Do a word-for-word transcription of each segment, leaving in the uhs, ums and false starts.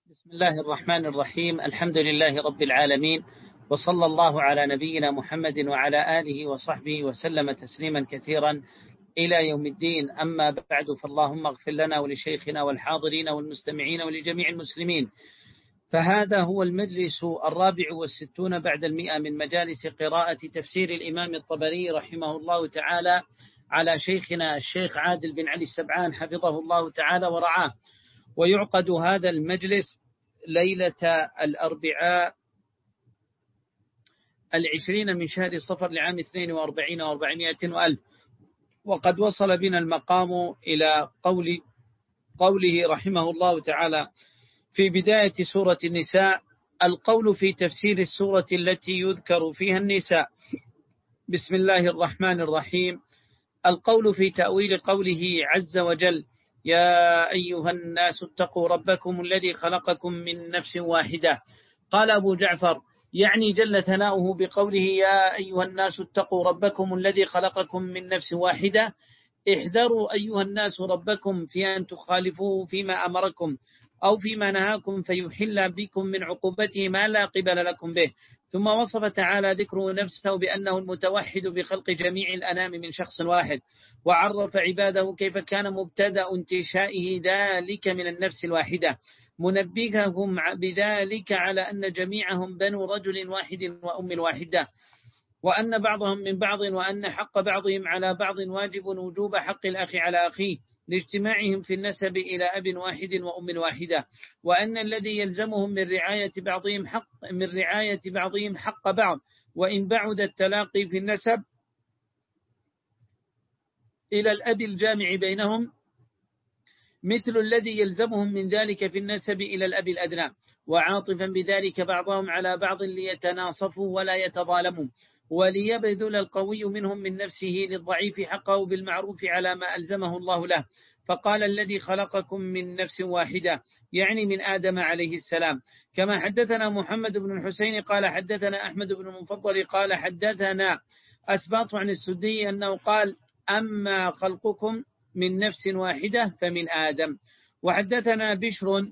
بسم الله الرحمن الرحيم. الحمد لله رب العالمين، وصلى الله على نبينا محمد وعلى آله وصحبه وسلم تسليما كثيرا إلى يوم الدين. أما بعد، فاللهم اغفر لنا ولشيخنا والحاضرين والمستمعين ولجميع المسلمين. فهذا هو المجلس الرابع والستون بعد المئة من مجالس قراءة تفسير الإمام الطبري رحمه الله تعالى على شيخنا الشيخ عادل بن علي السبعان حفظه الله تعالى ورعاه. ويعقد هذا المجلس ليلة الأربعاء العشرين من شهر صفر لعام اثنين وأربعين وأربعمائة وألف. وقد وصل بنا المقام إلى قول قوله رحمه الله تعالى في بداية سورة النساء: القول في تفسير السورة التي يذكر فيها النساء. بسم الله الرحمن الرحيم. القول في تأويل قوله عز وجل: يا أيها الناس اتقوا ربكم الذي خلقكم من نفس واحدة. قال أبو جعفر: يعني جل ثناؤه بقوله يا أيها الناس اتقوا ربكم الذي خلقكم من نفس واحدة، احذروا أيها الناس ربكم في أن تخالفوه فيما أمركم أو فيما نهاكم فيحل بكم من عقوبته ما لا قبل لكم به. ثم وصف تعالى ذكره نفسه بأنه المتوحد بخلق جميع الأنام من شخص واحد، وعرف عباده كيف كان مبتدأ انتشائه ذلك من النفس الواحدة، منبههم بذلك على أن جميعهم بنو رجل واحد وأم واحدة، وأن بعضهم من بعض، وأن حق بعضهم على بعض واجب وجوب حق الأخ على أخيه لاجتماعهم في النسب إلى أب واحد وأم واحدة، وأن الذي يلزمهم من رعاية بعضهم حق من رعاية بعضهم حق بعض، وإن بعد التلاقي في النسب إلى الأب الجامع بينهم، مثل الذي يلزمهم من ذلك في النسب إلى الأب الأدنى، وعاطفا بذلك بعضهم على بعض ليتناصفوا ولا يتظالموا، وليبذل القوي منهم من نفسه للضعيف حقه بالمعروف على ما ألزمه الله له. فقال الذي خلقكم من نفس واحدة، يعني من آدم عليه السلام. كما حدثنا محمد بن الحسين قال حدثنا أحمد بن المفضل قال حدثنا أسباط عن السدي أنه قال: أما خلقكم من نفس واحدة فمن آدم. وحدثنا بشر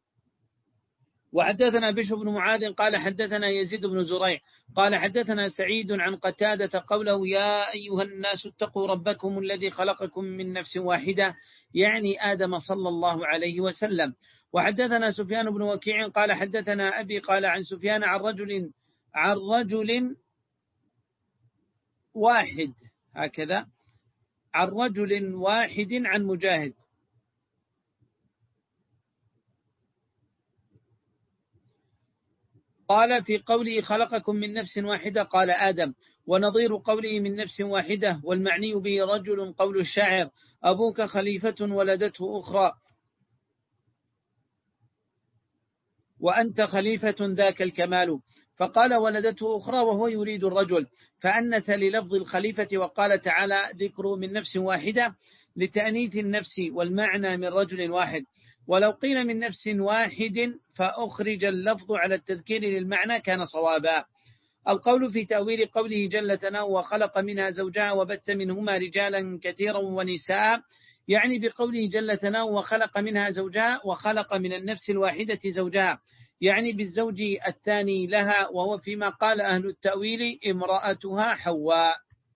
وحدثنا بشر بن معاذ قال حدثنا يزيد بن زريع قال حدثنا سعيد عن قتادة قوله يا أيها الناس اتقوا ربكم الذي خلقكم من نفس واحدة، يعني آدم صلى الله عليه وسلم. وحدثنا سفيان بن وكيع قال حدثنا أبي قال عن سفيان عن رجل عن رجل واحد هكذا عن رجل واحد عن مجاهد قال في قوله خلقكم من نفس واحدة قال آدم، ونظير قوله من نفس واحدة والمعني به رجل قول الشاعر: أبوك خليفة ولدته أخرى وأنت خليفة ذاك الكمال. فقال ولدته أخرى وهو يريد الرجل، فأنث للفظ الخليفة. وقال تعالى ذكر من نفس واحدة لتأنيث النفس والمعنى من رجل واحد. ولو قيل من نفس واحد فأخرج اللفظ على التذكير للمعنى كان صوابا. القول في تأويل قوله جل ثناؤه وخلق منها زوجها وبث منهما رجالا كثيرا ونساء، يعني بقوله جل ثناؤه وخلق منها زوجها وخلق من النفس الواحدة زوجها، يعني بالزوج الثاني لها، وهو فيما قال أهل التأويل امرأتها حواء.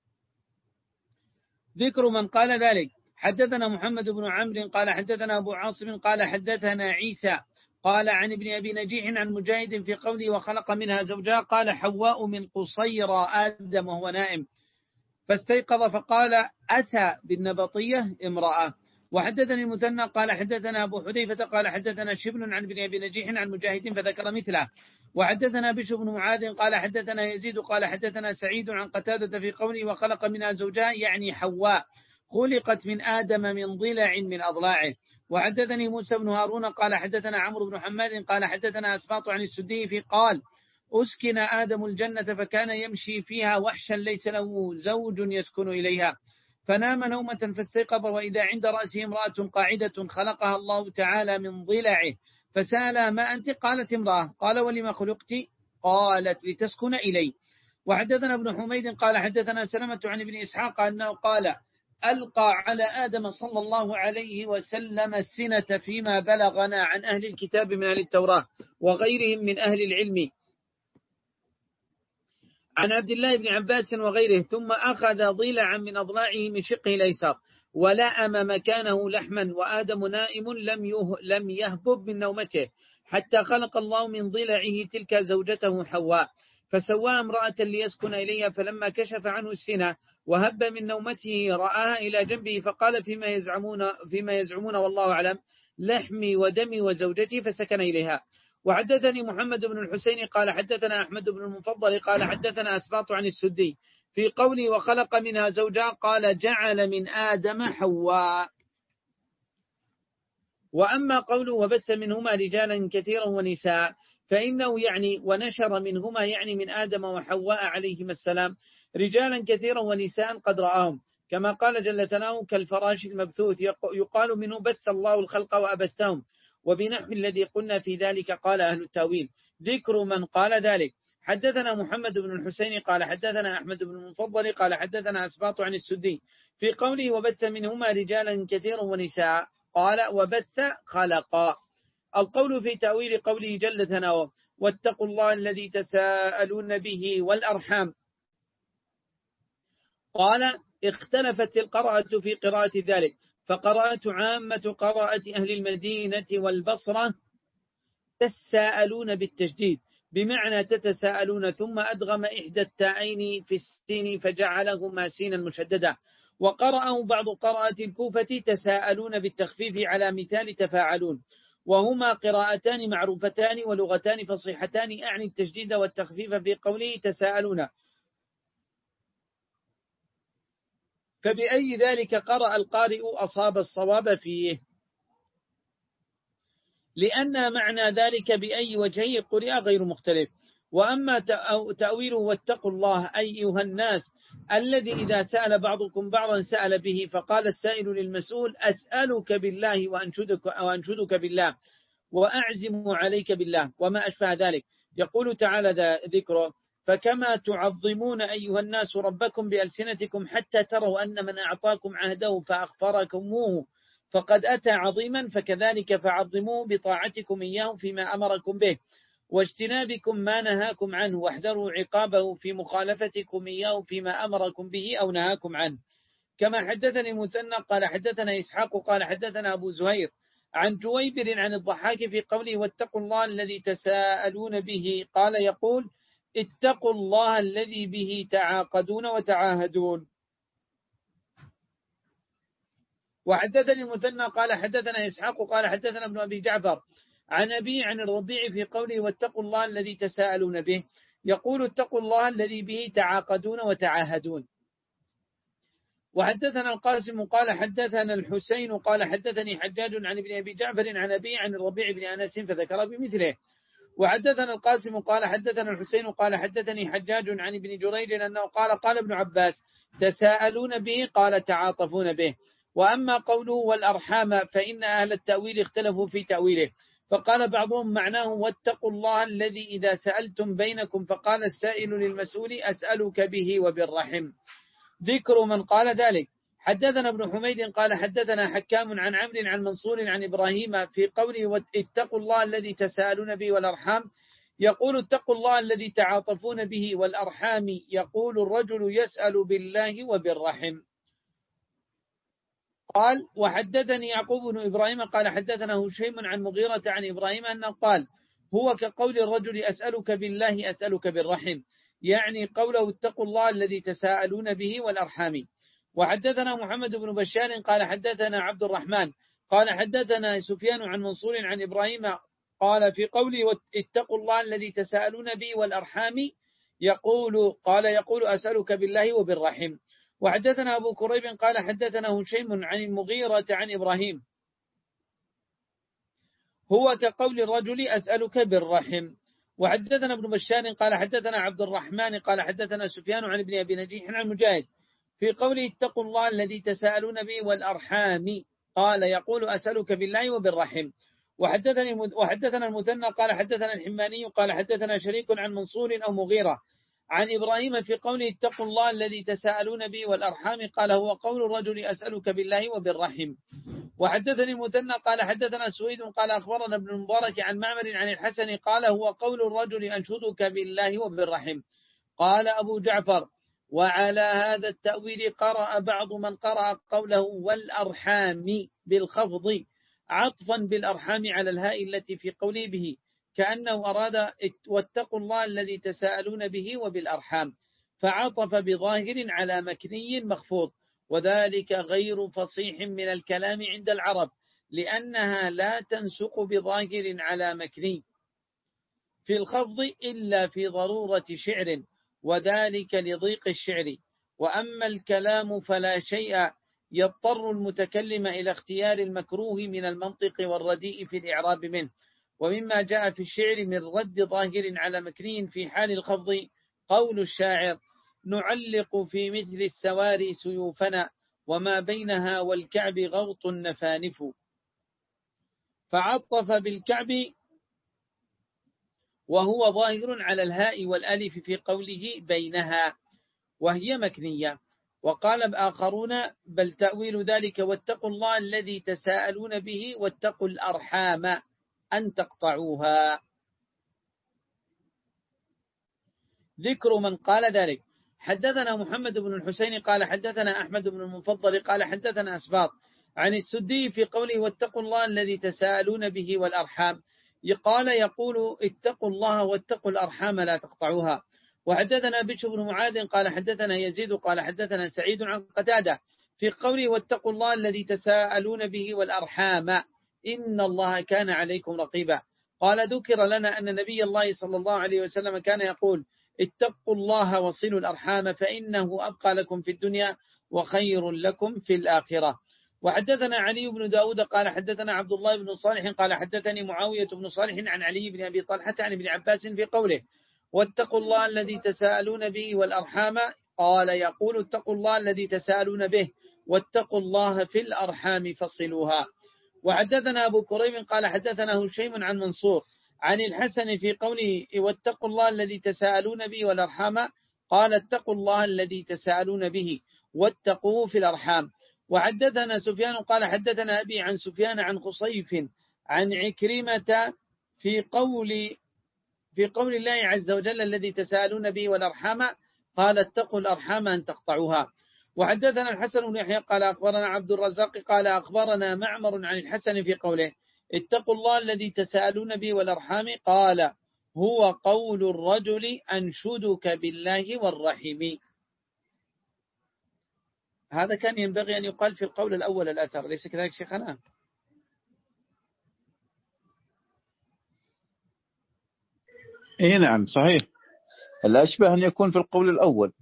ذكر من قال ذلك: حدثنا محمد بن عمرو قال حدثنا أبو عاصم قال حدثنا عيسى قال عن ابن أبي نجيح عن مجاهد في قوله وخلق منها زوجها قال حواء من قصير آدم وهو نائم فاستيقظ فقال أتى بالنبطية امرأة. وحدثني المثنى قال حدثنا أبو حذيفة قال حدثنا شبل عن ابن أبي نجيح عن مجاهد فذكر مثله. وحدثنا بشر بن معاذ قال حدثنا يزيد قال حدثنا سعيد عن قتادة في قوله وخلق منها زوجها، يعني حواء خلقت من آدم من ضلع من أضلاعه. وحدثني موسى بن هارون قال حدثنا عمرو بن حماد قال حدثنا أسباط عن السدي في قال أسكن آدم الجنة فكان يمشي فيها وحشا ليس له زوج يسكن إليها، فنام نومة فاستيقظ وإذا عند رأسه امرأة قاعدة خلقها الله تعالى من ضلعه، فسأل ما أنت؟ قالت امرأة. قال ولما خلقت؟ قالت لتسكن إلي. وحدثنا ابن حميد قال حدثنا سلمة عن ابن إسحاق أنه قال ألقى على آدم صلى الله عليه وسلم السنة فيما بلغنا عن أهل الكتاب من أهل التوراة وغيرهم من أهل العلم عن عبد الله بن عباس وغيره، ثم أخذ ضلعا من أضلاعه من شقه الأيسر ولأم مكانه لحما، وآدم نائم لم لم يهبب من نومته حتى خلق الله من ضلعه تلك زوجته حواء، فسواها امرأة ليسكن إليها، فلما كشف عنه السنة وهب من نومته رآها إلى جنبه، فقال فيما يزعمون فيما يزعمون والله أعلم لحمي ودمي وزوجتي، فسكن إليها. وحدثني محمد بن الحسين قال حدثنا أحمد بن المفضل قال حدثنا أسباط عن السدي في قوله وخلق منها زوجها قال جعل من آدم حواء. وأما قوله وبث منهما رجالا كثيرا ونساء فإنه يعني ونشر منهما يعني من آدم وحواء عليهما السلام رجالا كثيرا ونساء قد رآهم، كما قال جل ثناؤه كالفراش المبثوث، يقال منه بث الله الخلق وأبثهم، وبنحو الذي قلنا في ذلك قال أهل التاويل. ذكر من قال ذلك. حدثنا محمد بن الحسين قال حدثنا أحمد بن المفضل قال حدثنا أسباط عن السدي في قوله وبث منهما رجالا كثيرا ونساء قال وبث خلقا. القول في تأويل قوله جل ثناؤه واتقوا الله الذي تساءلون به والأرحام، قال اختلفت القراءة في قراءة ذلك، فقراءة عامة قراءة أهل المدينة والبصرة تساءلون بالتجديد بمعنى تتساءلون، ثم أدغم إحدى التاءين في السين فجعلهما سينا مشددة. وقرأه بعض قراءة الكوفة تساءلون بالتخفيف على مثال تفاعلون، وهما قراءتان معروفتان ولغتان فصيحتان، أعني التجديد والتخفيف في قوله تساءلون. فبأي ذلك قرأ القارئ أصاب الصواب فيه، لأن معنى ذلك بأي وجهه قرئ غير مختلف. وأما تأويله واتقوا الله أي أيها الناس الذي إذا سأل بعضكم بعضا سأل به، فقال السائل للمسؤول أسألك بالله وأنشدك, وأنشدك بالله وأعزم عليك بالله وما أشبه ذلك. يقول تعالى ذكره فكما تعظمون أيها الناس ربكم بألسنتكم حتى تروا أن من أعطاكم عهده فأغفركموه فقد أتى عظيما، فكذلك فعظموه بطاعتكم إياه فيما أمركم به واجتنابكم ما نهاكم عنه، واحذروا عقابه في مخالفتكم إياه فيما أمركم به أو نهاكم عنه. كما حدثني المثنى قال حدثنا إسحاق قال حدثنا أبو زهير عن جويبر عن الضحاك في قوله واتقوا الله الذي تساءلون به، قال يقول اتقوا الله الذي به تعاقدون وتعاهدون. وحدثني المثنى قال حدثنا إسحاق قال حدثنا ابن أبي جعفر عن أبي عن الربيع في قوله واتقوا الله الذي تساءلون به، يقول اتقوا الله الذي به تعاقدون وتعاهدون. وحدثنا القاسم قال حدثنا الحسين قال حدثني حجاج عن ابن أبي جعفر عن أبي عن الربيع بن أنس فذكر بمثله. وحدثنا القاسم قال حدثنا الحسين قال حدثني حجاج عن ابن جريج أنه قال قال ابن عباس تساءلون به قال تعاطفون به. وأما قوله والأرحام فإن أهل التأويل اختلفوا في تأويله، فقال بعضهم معناه واتقوا الله الذي إذا سألتم بينكم، فقال السائل للمسؤول أسألك به وبالرحم. ذكر من قال ذلك. حدثنا ابن حميد قال حدثنا حكام عن عمرو عن منصور عن إبراهيم في قوله اتقوا الله الذي تساءلون به والأرحام، يقول اتقوا الله الذي تعاطفون به، والأرحام يقول الرجل يسأل بالله وبالرحم. قال وحدثني يعقوب بن إبراهيم قال حدثنا هشيم عن مغيرة عن إبراهيم أنه قال هو كقول الرجل أسألك بالله أسألك بالرحم، يعني قوله اتقوا الله الذي تساءلون به والأرحام. وحدثنا محمد بن بشار قال حدثنا عبد الرحمن قال حدثنا سفيان عن منصور عن إبراهيم قال في قوله اتقوا الله الذي تساءلون به والأرحام يقول قال يقول أسألك بالله وبالرحم. وحدثنا أبو كريب قال حدثنا هشيم عن المغيرة عن إبراهيم هو كقول الرجل أسألك بالرحم. وحدثنا ابن بشار قال حدثنا عبد الرحمن قال حدثنا سفيان عن ابن أبي نجيح عن مجاهد في قوله اتقوا الله الذي تساءلون به والأرحام قال يقول أسألك بالله وبالرحم. وحدثني وحدثنا المثنى قال حدثنا الحماني قال حدثنا شريك عن منصور أو مغيرة عن إبراهيم في قوله اتقوا الله الذي تساءلون به والأرحام قال هو قول الرجل أسألك بالله وبالرحم. وحدثني المثنى قال حدثنا سويد قال أخبرنا ابن المبارك عن معمر عن الحسن قال هو قول الرجل أنشدك بالله وبالرحم. قال أبو جعفر وعلى هذا التأويل قرأ بعض من قرأ قوله والأرحام بالخفض عطفا بالأرحام على الهاء التي في قوله به كأنه أراد واتقوا الله الذي تساءلون به وبالأرحام فعطف بظاهر على مكني مخفوض وذلك غير فصيح من الكلام عند العرب لأنها لا تنسق بظاهر على مكني في الخفض إلا في ضرورة شعر وذلك لضيق الشعر. وأما الكلام فلا شيء يضطر المتكلم إلى اختيار المكروه من المنطق والرديء في الإعراب منه. ومما جاء في الشعر من رد ظاهر على مكني في حال الخفض قول الشاعر نعلق في مثل السواري سيوفنا وما بينها والكعب غوط نفانف. فعطف بالكعب وهو ظاهر على الهاء والألف في قوله بينها وهي مكنية. وقال آخرون بل تأويل ذلك واتقوا الله الذي تساءلون به واتقوا الأرحام أن تقطعوها. ذكر من قال ذلك حدثنا محمد بن الحسين قال حدثنا أحمد بن المفضل قال حدثنا أسباط عن السدي في قوله واتقوا الله الذي تساءلون به والأرحام قال يقول اتقوا الله واتقوا الأرحام لا تقطعوها. وحدثنا بشر بن معاذ قال حدثنا يزيد قال حدثنا سعيد عن قتادة في قوله واتقوا الله الذي تساءلون به والأرحام إن الله كان عليكم رقيبا. قال ذكر لنا أن نبي الله صلى الله عليه وسلم كان يقول اتقوا الله وصلوا الأرحام فإنه أبقى لكم في الدنيا وخير لكم في الآخرة. وحدثنا علي بن داود قال حدثنا عبد الله بن صالح قال حدثني معاوية بن صالح عن علي بن أبي طلحة عن ابن عباس في قوله واتقوا الله الذي تساءلون به والأرحام قال يقول اتقوا الله الذي تساءلون به واتقوا الله في الأرحام فصلوها. وحدثنا أبو كريم قال حدثنا هشيم عن منصور عن الحسن في قوله واتقوا الله الذي تساءلون به والأرحام قال اتقوا الله الذي تساءلون به واتقوه في الأرحام. وحدثنا سفيان قال حدثنا أبي عن سفيان عن خصيف عن عكرمة في قول في قول الله عز وجل الذي تساءلون به والأرحام قال اتقوا الأرحام أن تقطعوها. وحدثنا الحسن بن يحيى قال أخبرنا عبد الرزاق قال أخبرنا معمر عن الحسن في قوله اتقوا الله الذي تساءلون به والأرحام قال هو قول الرجل أنشدك بالله والرحم. هذا كان ينبغي أن يقال في القول الأول الأثر ليس كذلك شيخنا؟ اي نعم صحيح الأشبه أن يكون في القول الأول.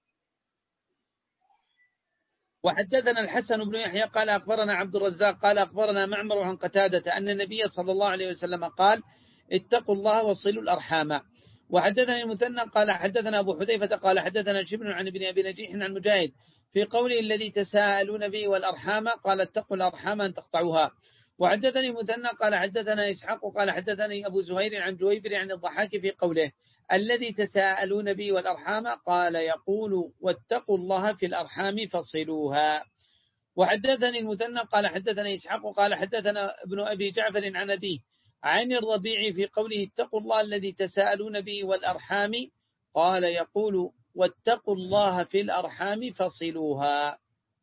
وحدثنا الحسن بن يحيى قال أخبرنا عبد الرزاق قال أخبرنا معمر عن قتادة أن النبي صلى الله عليه وسلم قال اتقوا الله وصلوا الأرحام. وحدثنا المثنى قال حدثنا أبو حذيفة قال حدثنا شبل عن ابن أبي نجيح عن مجاهد في قوله الذي تساءلون به والأرحام قال اتقوا الأرحام أن تقطعوها. وحدثني مثنى قال حدثنا إسحاق قال حدثني أبو زهير عن جويبر عن الضحاك في قوله الذي تساءلون به والأرحام قال يقول واتقوا الله في الأرحام فصلوها. وحدثني المثنى قال حدثنا إسحاق قال حدثنا ابن أبي جعفر عن أبيه عن الربيع في قوله اتقوا الله الذي تساءلون به والأرحام قال يقول واتقوا الله في الأرحام فصلوها.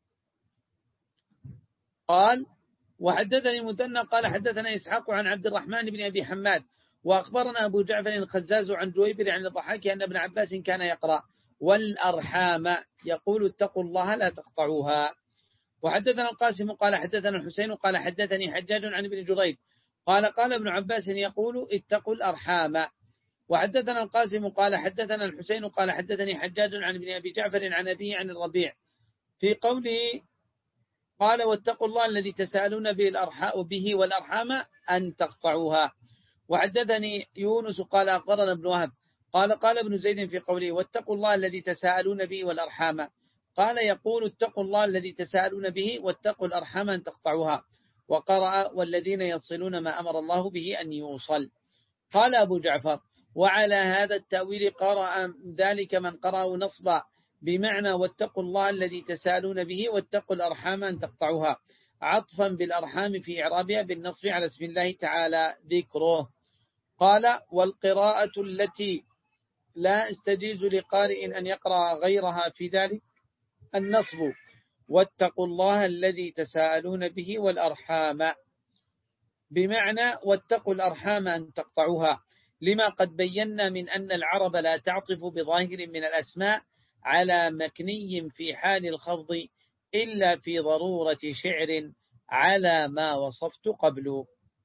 قال وحدثني المثنى قال حدثنا إسحاق عن عبد الرحمن بن أبي حماد وأخبرنا أبو جعفر الخزاز عن جويبر عن الضحاك أن ابن عباس كان يقرأ والأرحام يقول اتقوا الله لا تقطعوها. وحدثنا القاسم قال حدثنا الحسين قال حدثني حجاج عن ابن جريج قال قال ابن عباس يقول اتقوا الأرحام. وحدثنا القاسم قال حدثنا الحسين قال حدثني حجاج عن ابن أبي جعفر عن أبيه عن الربيع في قوله قال واتقوا الله الذي تساءلون به الأرحام به والأرحام أن تقطعوها. وحدثني يونس قال أخبرنا ابن وهب قال قال ابن زيد في قوله واتقوا الله الذي تساءلون به والأرحام قال يقول اتقوا الله الذي تساءلون به واتقوا الأرحام أن تقطعوها. وقرأ والذين يصلون ما أمر الله به أن يوصل. قال أبو جعفر وعلى هذا التأويل قرأ ذلك من قرأه نصبا بمعنى واتقوا الله الذي تسالون به واتقوا الأرحام أن تقطعوها، عطفا بالأرحام في إعرابها بالنصب على اسم الله تعالى ذكره. قال والقراءة التي لا استجيز لقارئ أن يقرأ غيرها في ذلك النصب واتقوا الله الذي تساءلون به والأرحام بمعنى واتقوا الأرحام أن تقطعوها، لما قد بينا من أن العرب لا تعطف بظاهر من الأسماء على مكني في حال الخفض إلا في ضرورة شعر على ما وصفت قبل.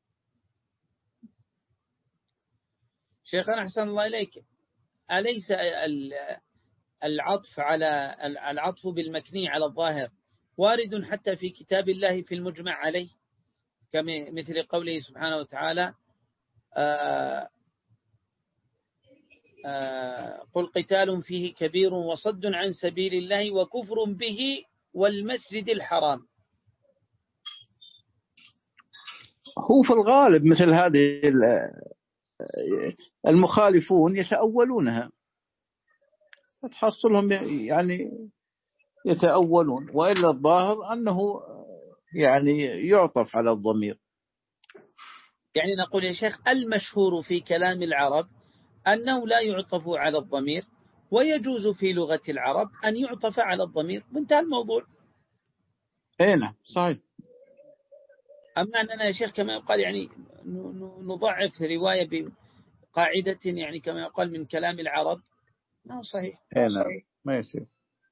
شيخنا أحسن الله إليك، أليس العطف على العطف بالمكني على الظاهر وارد حتى في كتاب الله في المجمع عليه، كمثل قوله سبحانه وتعالى آآ آآ قل قتال فيه كبير وصد عن سبيل الله وكفر به والمسجد الحرام. هو في الغالب مثل هذه المخالفون يتأولونها، تحصلهم يعني يتأولون، وإلا الظاهر أنه يعني يعطف على الضمير. يعني نقول يا شيخ المشهور في كلام العرب أنه لا يعطف على الضمير، ويجوز في لغة العرب أن يعطف على الضمير، وانتهى الموضوع. اي نعم صحيح. أما أننا يا شيخ كما يقال يعني نضعف رواية بقاعدة يعني كما يقال من كلام العرب، ما هو صحيح. اي نعم ما يصير.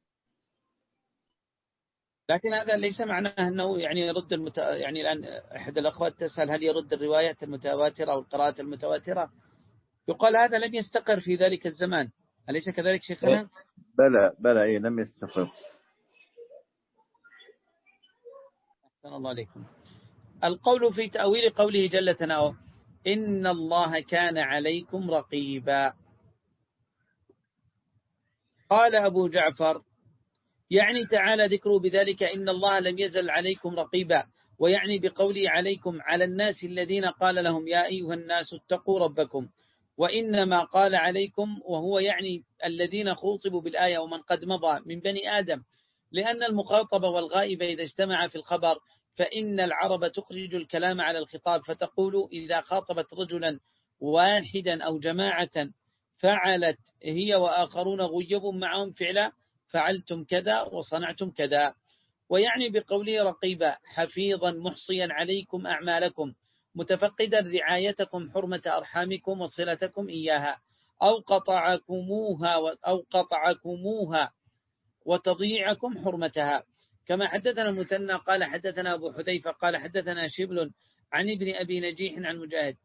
لكن هذا ليس معناه أنه يعني يرد المت... يعني الآن أحد الأخوات تسأل هل يرد الروايات المتواترة أو القراءات المتواترة؟ يقال هذا لم يستقر في ذلك الزمان، أليس كذلك شيخنا؟ إيه؟ بلى بلى إيه لم يستقر. أحسن الله عليكم. القول في تأويل قوله جل ثناؤه إن الله كان عليكم رقيبا. قال أبو جعفر يعني تعالى ذكره بذلك إن الله لم يزل عليكم رقيبا، ويعني بقوله عليكم على الناس الذين قال لهم يا أيها الناس اتقوا ربكم، وإنما قال عليكم وهو يعني الذين خوطبوا بالآية ومن قد مضى من بني آدم، لأن المخاطب والغائب إذا اجتمع في الخبر فإن العرب تخرج الكلام على الخطاب فتقول إذا خاطبت رجلا واحدا أو جماعة فعلت هي وآخرون غيب معهم فعلا فعلتم كذا وصنعتم كذا. ويعني بقوله رقيبا حفيظا محصيا عليكم أعمالكم متفقدا رعايتكم حرمة أرحامكم وصلتكم إياها أو قطعكموها أو قطعكموها وتضييعكم حرمتها. كما حدثنا المثنى قال حدثنا أبو حذيفة قال حدثنا شبل عن ابن أبي نجيح عن مجاهد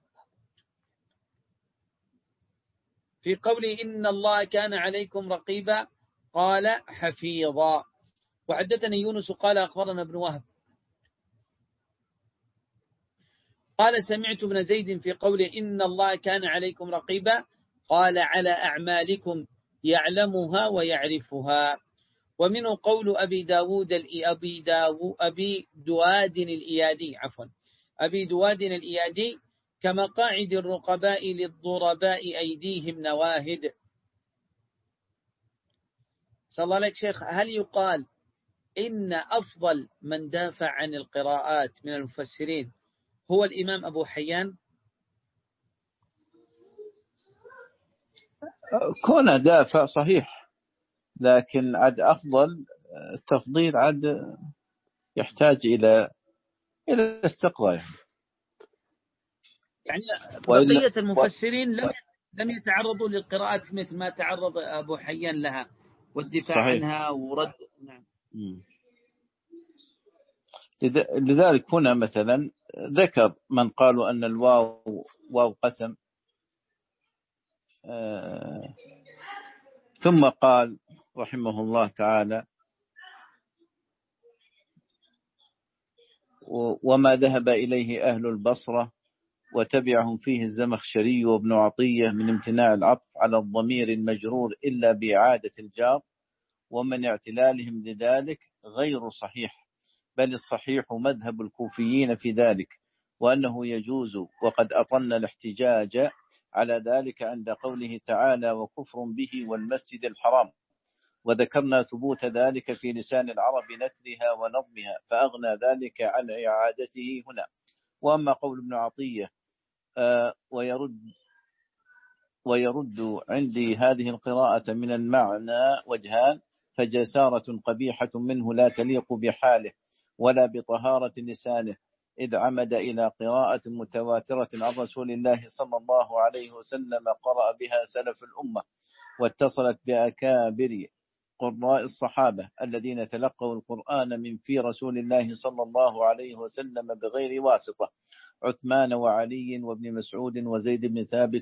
في قوله إن الله كان عليكم رقيبا قال حفيظا. وحدثني يونس قال أخبرنا ابن وهب قال سمعت ابن زيد في قوله إن الله كان عليكم رقيبا قال على أعمالكم يعلمها ويعرفها. ومنه قول أبي داود أبي, داو أبي دواد الإيادي عفوا أبي دواد الإيادي كمقاعد الرقباء للضرباء أيديهم نواهد. صلى الله عليك شيخ، هل يقال إن أفضل من دافع عن القراءات من المفسرين هو الإمام أبو حيان؟ كون دافع صحيح، لكن عد أفضل التفضيل عد يحتاج إلى إلى استقراء. يعني بقية المفسرين لم لم يتعرضوا للقراءات مثل ما تعرض أبو حيان لها والدفاع صحيح. عنها ورد. نعم. لذلك هنا مثلا ذكر من قالوا أن الواو واو قسم، آه ثم قال رحمه الله تعالى وما ذهب إليه أهل البصرة وتبعهم فيه الزمخشري وابن عطية من امتناع العطف على الضمير المجرور إلا بإعادة الجار، ومن اعتلالهم لذلك غير صحيح، بل الصحيح مذهب الكوفيين في ذلك، وأنه يجوز وقد أطلنا الاحتجاج على ذلك عند قوله تعالى وكفر به والمسجد الحرام، وذكرنا ثبوت ذلك في لسان العرب نثرها ونظمها، فأغنى ذلك عن إعادته هنا. وأما قول ابن عطية آه ويرد ويرد عندي هذه القراءة من المعنى وجهان، فجسارة قبيحة منه لا تليق بحاله ولا بطهارة لسانه، إذ عمد إلى قراءة متواترة عن رسول الله صلى الله عليه وسلم قرأ بها سلف الأمة، واتصلت بأكابر قراء الصحابة الذين تلقوا القرآن من في رسول الله صلى الله عليه وسلم بغير واسطة، عثمان وعلي وابن مسعود وزيد بن ثابت.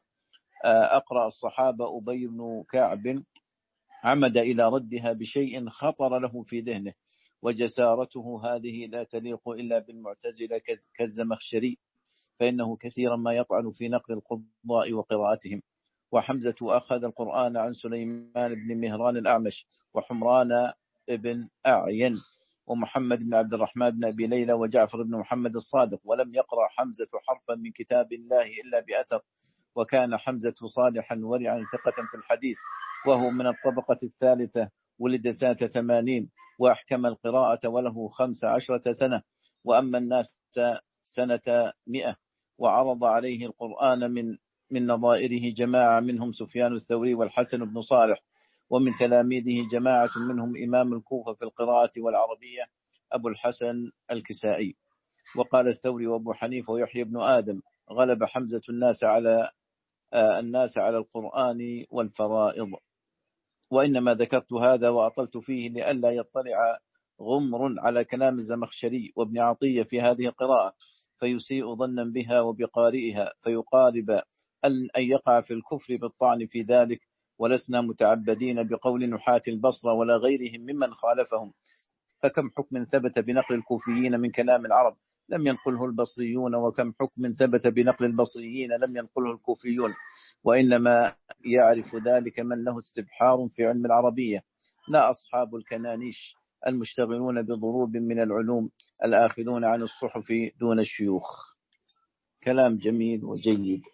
وأقرأ الصحابة أبي بن كعب عمد إلى ردها بشيء خطر له في ذهنه، وجسارته هذه لا تليق إلا بالمعتزلة كالزمخشري، فإنه كثيرا ما يطعن في نقل القضاء وقراءتهم. وحمزة أخذ القرآن عن سليمان بن مهران الأعمش وحمران بن أعين ومحمد بن عبد الرحمن بن أبي ليلى وجعفر بن محمد الصادق، ولم يقرأ حمزة حرفا من كتاب الله إلا بأثر، وكان حمزة صالحا ورعا ثقة في الحديث، وهو من الطبقة الثالثة، ولد سنة ثمانين، وأحكم القراءة وله خمس عشرة سنة، وأما الناس سنة مئة، وعرض عليه القرآن من من نظائره جماعة منهم سفيان الثوري والحسن بن صالح، ومن تلاميذه جماعة منهم إمام الكوفة في القراءة والعربية أبو الحسن الكسائي. وقال الثوري وأبو حنيفة ويحيى بن آدم غلب حمزة الناس على الناس على القرآن والفرائض. وإنما ذكرت هذا وأطلت فيه لئلا يطلع غمر على كلام الزمخشري وابن عطية في هذه القراءة فيسيء ظنا بها وبقارئها، فيقارب أن يقع في الكفر بالطعن في ذلك. ولسنا متعبدين بقول نحاة البصرة ولا غيرهم ممن خالفهم، فكم حكم ثبت بنقل الكوفيين من كلام العرب لم ينقله البصريون، وكم حكم ثبت بنقل البصريين لم ينقله الكوفيون. وإنما يعرف ذلك من له استبحار في علم العربية، لا أصحاب الكنانيش المشتغلون بضروب من العلوم الآخذون عن الصحف دون الشيوخ. كلام جميل وجيد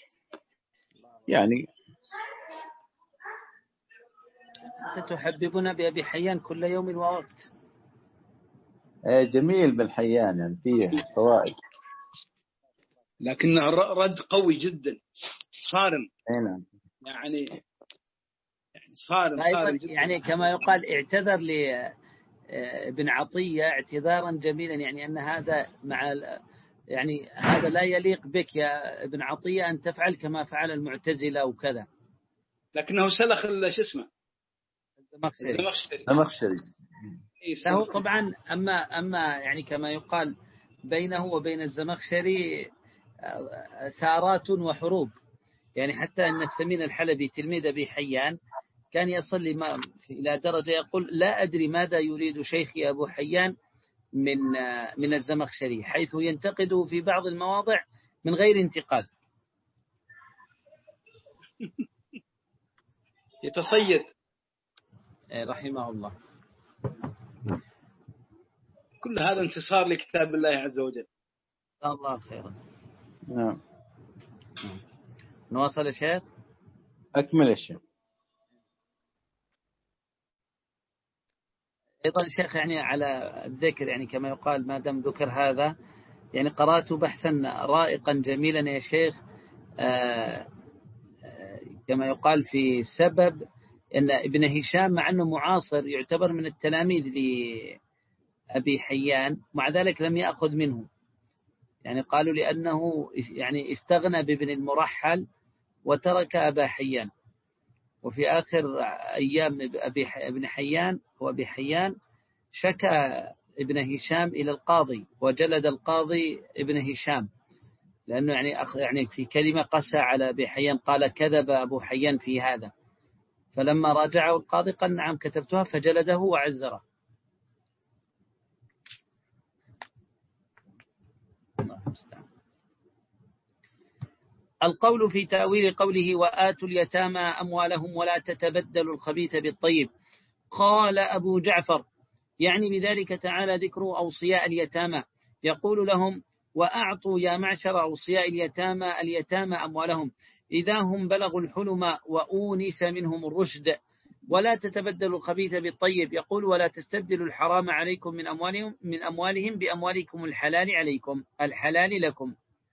يعني. تحببنا بأبي حيان كل يوم ووقت. جميل بالحيان يعني فيه فوائد، لكنه رد قوي جدا صارم. نعم يعني يعني صارم صارم جدا. يعني كما يقال اعتذر لابن عطية اعتذارا جميلا، يعني أن هذا مع يعني هذا لا يليق بك يا ابن عطية أن تفعل كما فعل المعتزلة وكذا. لكنه سلخ شو اسمه الزمخشري. الزمخشري له طبعا أما أما يعني كما يقال بينه وبين الزمخشري ثارات وحروب، يعني حتى أن السمين الحلبي تلميذ أبي حيان كان يصلي ما إلى درجة يقول لا أدري ماذا يريد شيخي أبو حيان من من الزمخشري، حيث ينتقده في بعض المواضع من غير انتقاد. يتصيد رحمه الله. كل هذا انتصار لكتاب الله عز وجل. الله خيرا. نعم. نواصل يا شيخ. أكمل الشيخ. أيضا شيخ يعني على الذكر، يعني كما يقال ما دام ذكر هذا، يعني قرأت بحثا رائقا جميلا يا شيخ آآ آآ كما يقال في سبب أن ابن هشام مع أنه معاصر يعتبر من التلاميذ لأبي حيان، مع ذلك لم يأخذ منه، يعني قالوا لأنه يعني استغنى بابن المرحل وترك أبا حيان. وفي آخر أيام أبي ابن حيان وأبي حيان شكى ابن هشام إلى القاضي، وجلد القاضي ابن هشام، لأنه يعني يعني في كلمة قسى على أبي حيان، قال كذب أبو حيان في هذا، فلما راجعه القاضي قال نعم كتبتها، فجلده وعزره. الله المستعان. القول في تأويل قوله وآتوا اليتامى أموالهم ولا تتبدلوا الخبيث بالطيب. قال أبو جعفر يعني بذلك تعالى ذكر أوصياء اليتامى، يقول لهم وأعطوا يا معشر أوصياء اليتامى اليتامى أموالهم، إذا هم بلغوا الحلم وأونس منهم الرشد. ولا تتبدلوا الخبيث بالطيب. يقول ولا تستبدلوا الحرام عليكم من أموالهم من أموالهم بأموالكم الحلال عليكم الحلال لكم.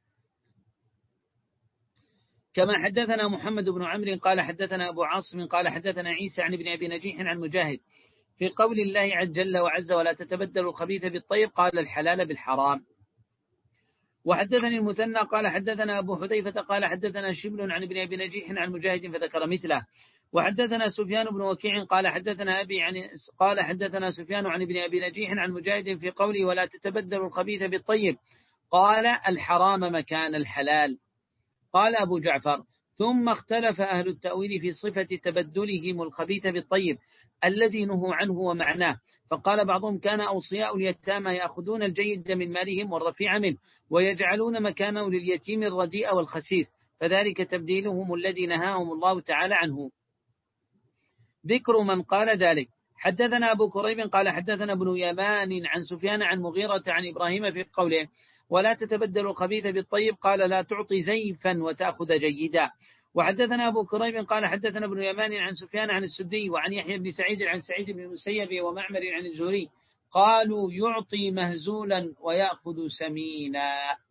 كما حدثنا محمد بن عمرو قال حدثنا أبو عاصم قال حدثنا عيسى عن ابن أبي نجيح عن مجاهد في قول الله عز جل وعز ولا تتبدلوا الخبيث بالطيب قال الحلال بالحرام. وحدثني المثنى قال حدثنا أبو حذيفة قال حدثنا شبل عن ابن أبي نجيح عن مجاهد فذكر مثله. وحدثنا سفيان بن وكيع قال حدثنا أبي عن قال حدثنا سفيان عن ابن أبي نجيح عن مجاهد في قوله ولا تتبدلوا الخبيث بالطيب قال الحرام مكان الحلال. قال أبو جعفر ثم اختلف أهل التأويل في صفة تبدلهم الخبيث بالطيب الذي نهوا عنه ومعناه، فقال بعضهم كان أوصياء اليتامى يأخذون الجيد من مالهم والرفيع منه ويجعلون مكانه لليتيم الرديء والخسيس، فذلك تبديلهم الذي نهاهم الله تعالى عنه. ذكر من قال ذلك. حدثنا أبو كريب قال حدثنا ابن يمان عن سفيان عن مغيرة عن إبراهيم في قوله ولا تتبدلوا الخبيث بالطيب قال لا تعطي زيفا وتأخذ جيدا. وحدثنا أبو كريب قال حدثنا ابن يمان عن سفيان عن السدي وعن يحيى بن سعيد عن سعيد بن المسيب ومعمر عن الزهري قالوا يعطي مهزولا ويأخذ سمينا.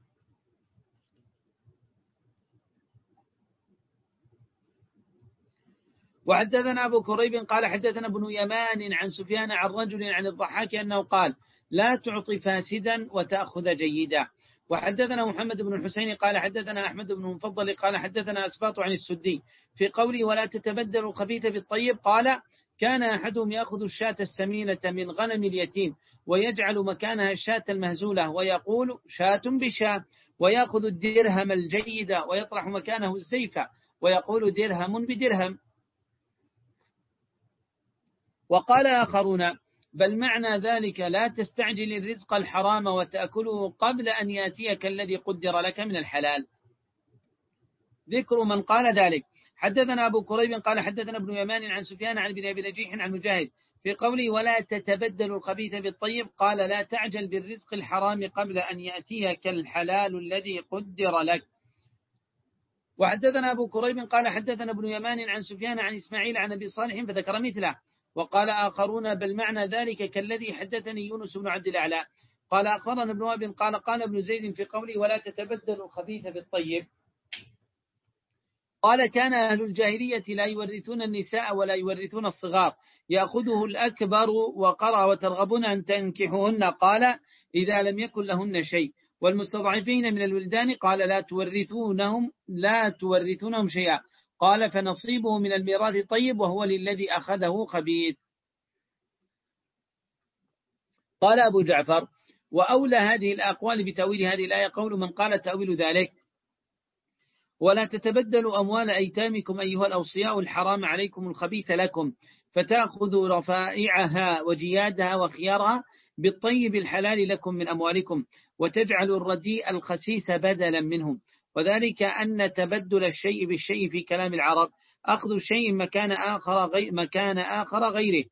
وحدثنا أبو كريب قال حدثنا ابن يمان عن سفيان عن رجل عن الضحاك أنه قال لا تعطي فاسدا وتأخذ جيدا. وحدثنا محمد بن الحسين قال حدثنا أحمد بن المفضل قال حدثنا أسباط عن السدي في قوله ولا تتبدلوا الخبيث بالطيب قال كان أحدهم يأخذ الشاة السمينة من غنم اليتيم ويجعل مكانها الشاة المهزولة ويقول شاة بشاة، ويأخذ الدرهم الجيد ويطرح مكانه الزيف ويقول درهم بدرهم. وقال آخرون بل معنى ذلك لا تستعجل الرزق الحرام وتأكله قبل أن يأتيك الذي قدر لك من الحلال. ذكر من قال ذلك. حدثنا أبو كريب قال حدثنا ابن يمان عن سفيان عن ابن أبي نجيح عن مجاهد في قوله ولا تتبدلوا الخبيث بالطيب قال لا تعجل بالرزق الحرام قبل أن يأتيك الحلال الذي قدر لك. وحدثنا أبو كريب قال حدثنا ابن يمان عن سفيان عن إسماعيل عن أبي صالح فذكر مثله. وقال آخرون بل معنى ذلك كالذي حدثني يونس بن عبد الأعلى قال أخبرنا ابن وهب قال قال ابن زيد في قوله ولا تتبدلوا الخبيث بالطيب قال كان أهل الجاهلية لا يورثون النساء ولا يورثون الصغار يأخذه الأكبر وقرأ وترغبون أن تنكحوهن قال إذا لم يكن لهن شيء، والمستضعفين من الولدان قال لا تورثونهم لا تورثونهم شيئا قال فنصيبه من الميراث طيب وهو للذي أخذه خبيث. قال أبو جعفر وأولى هذه الأقوال بتأويل هذه الآية قول من قال تأويل ذلك ولا تتبدلوا أموال أيتامكم أيها الأوصياء الحرام عليكم الخبيث لكم فتأخذوا رفائعها وجيادها وخيارها بالطيب الحلال لكم من أموالكم وتجعلوا الرديء الخسيس بدلا منهم، وذلك أن تبدل الشيء بالشيء في كلام العرب أخذ الشيء مكان آخر غير مكان آخر غيره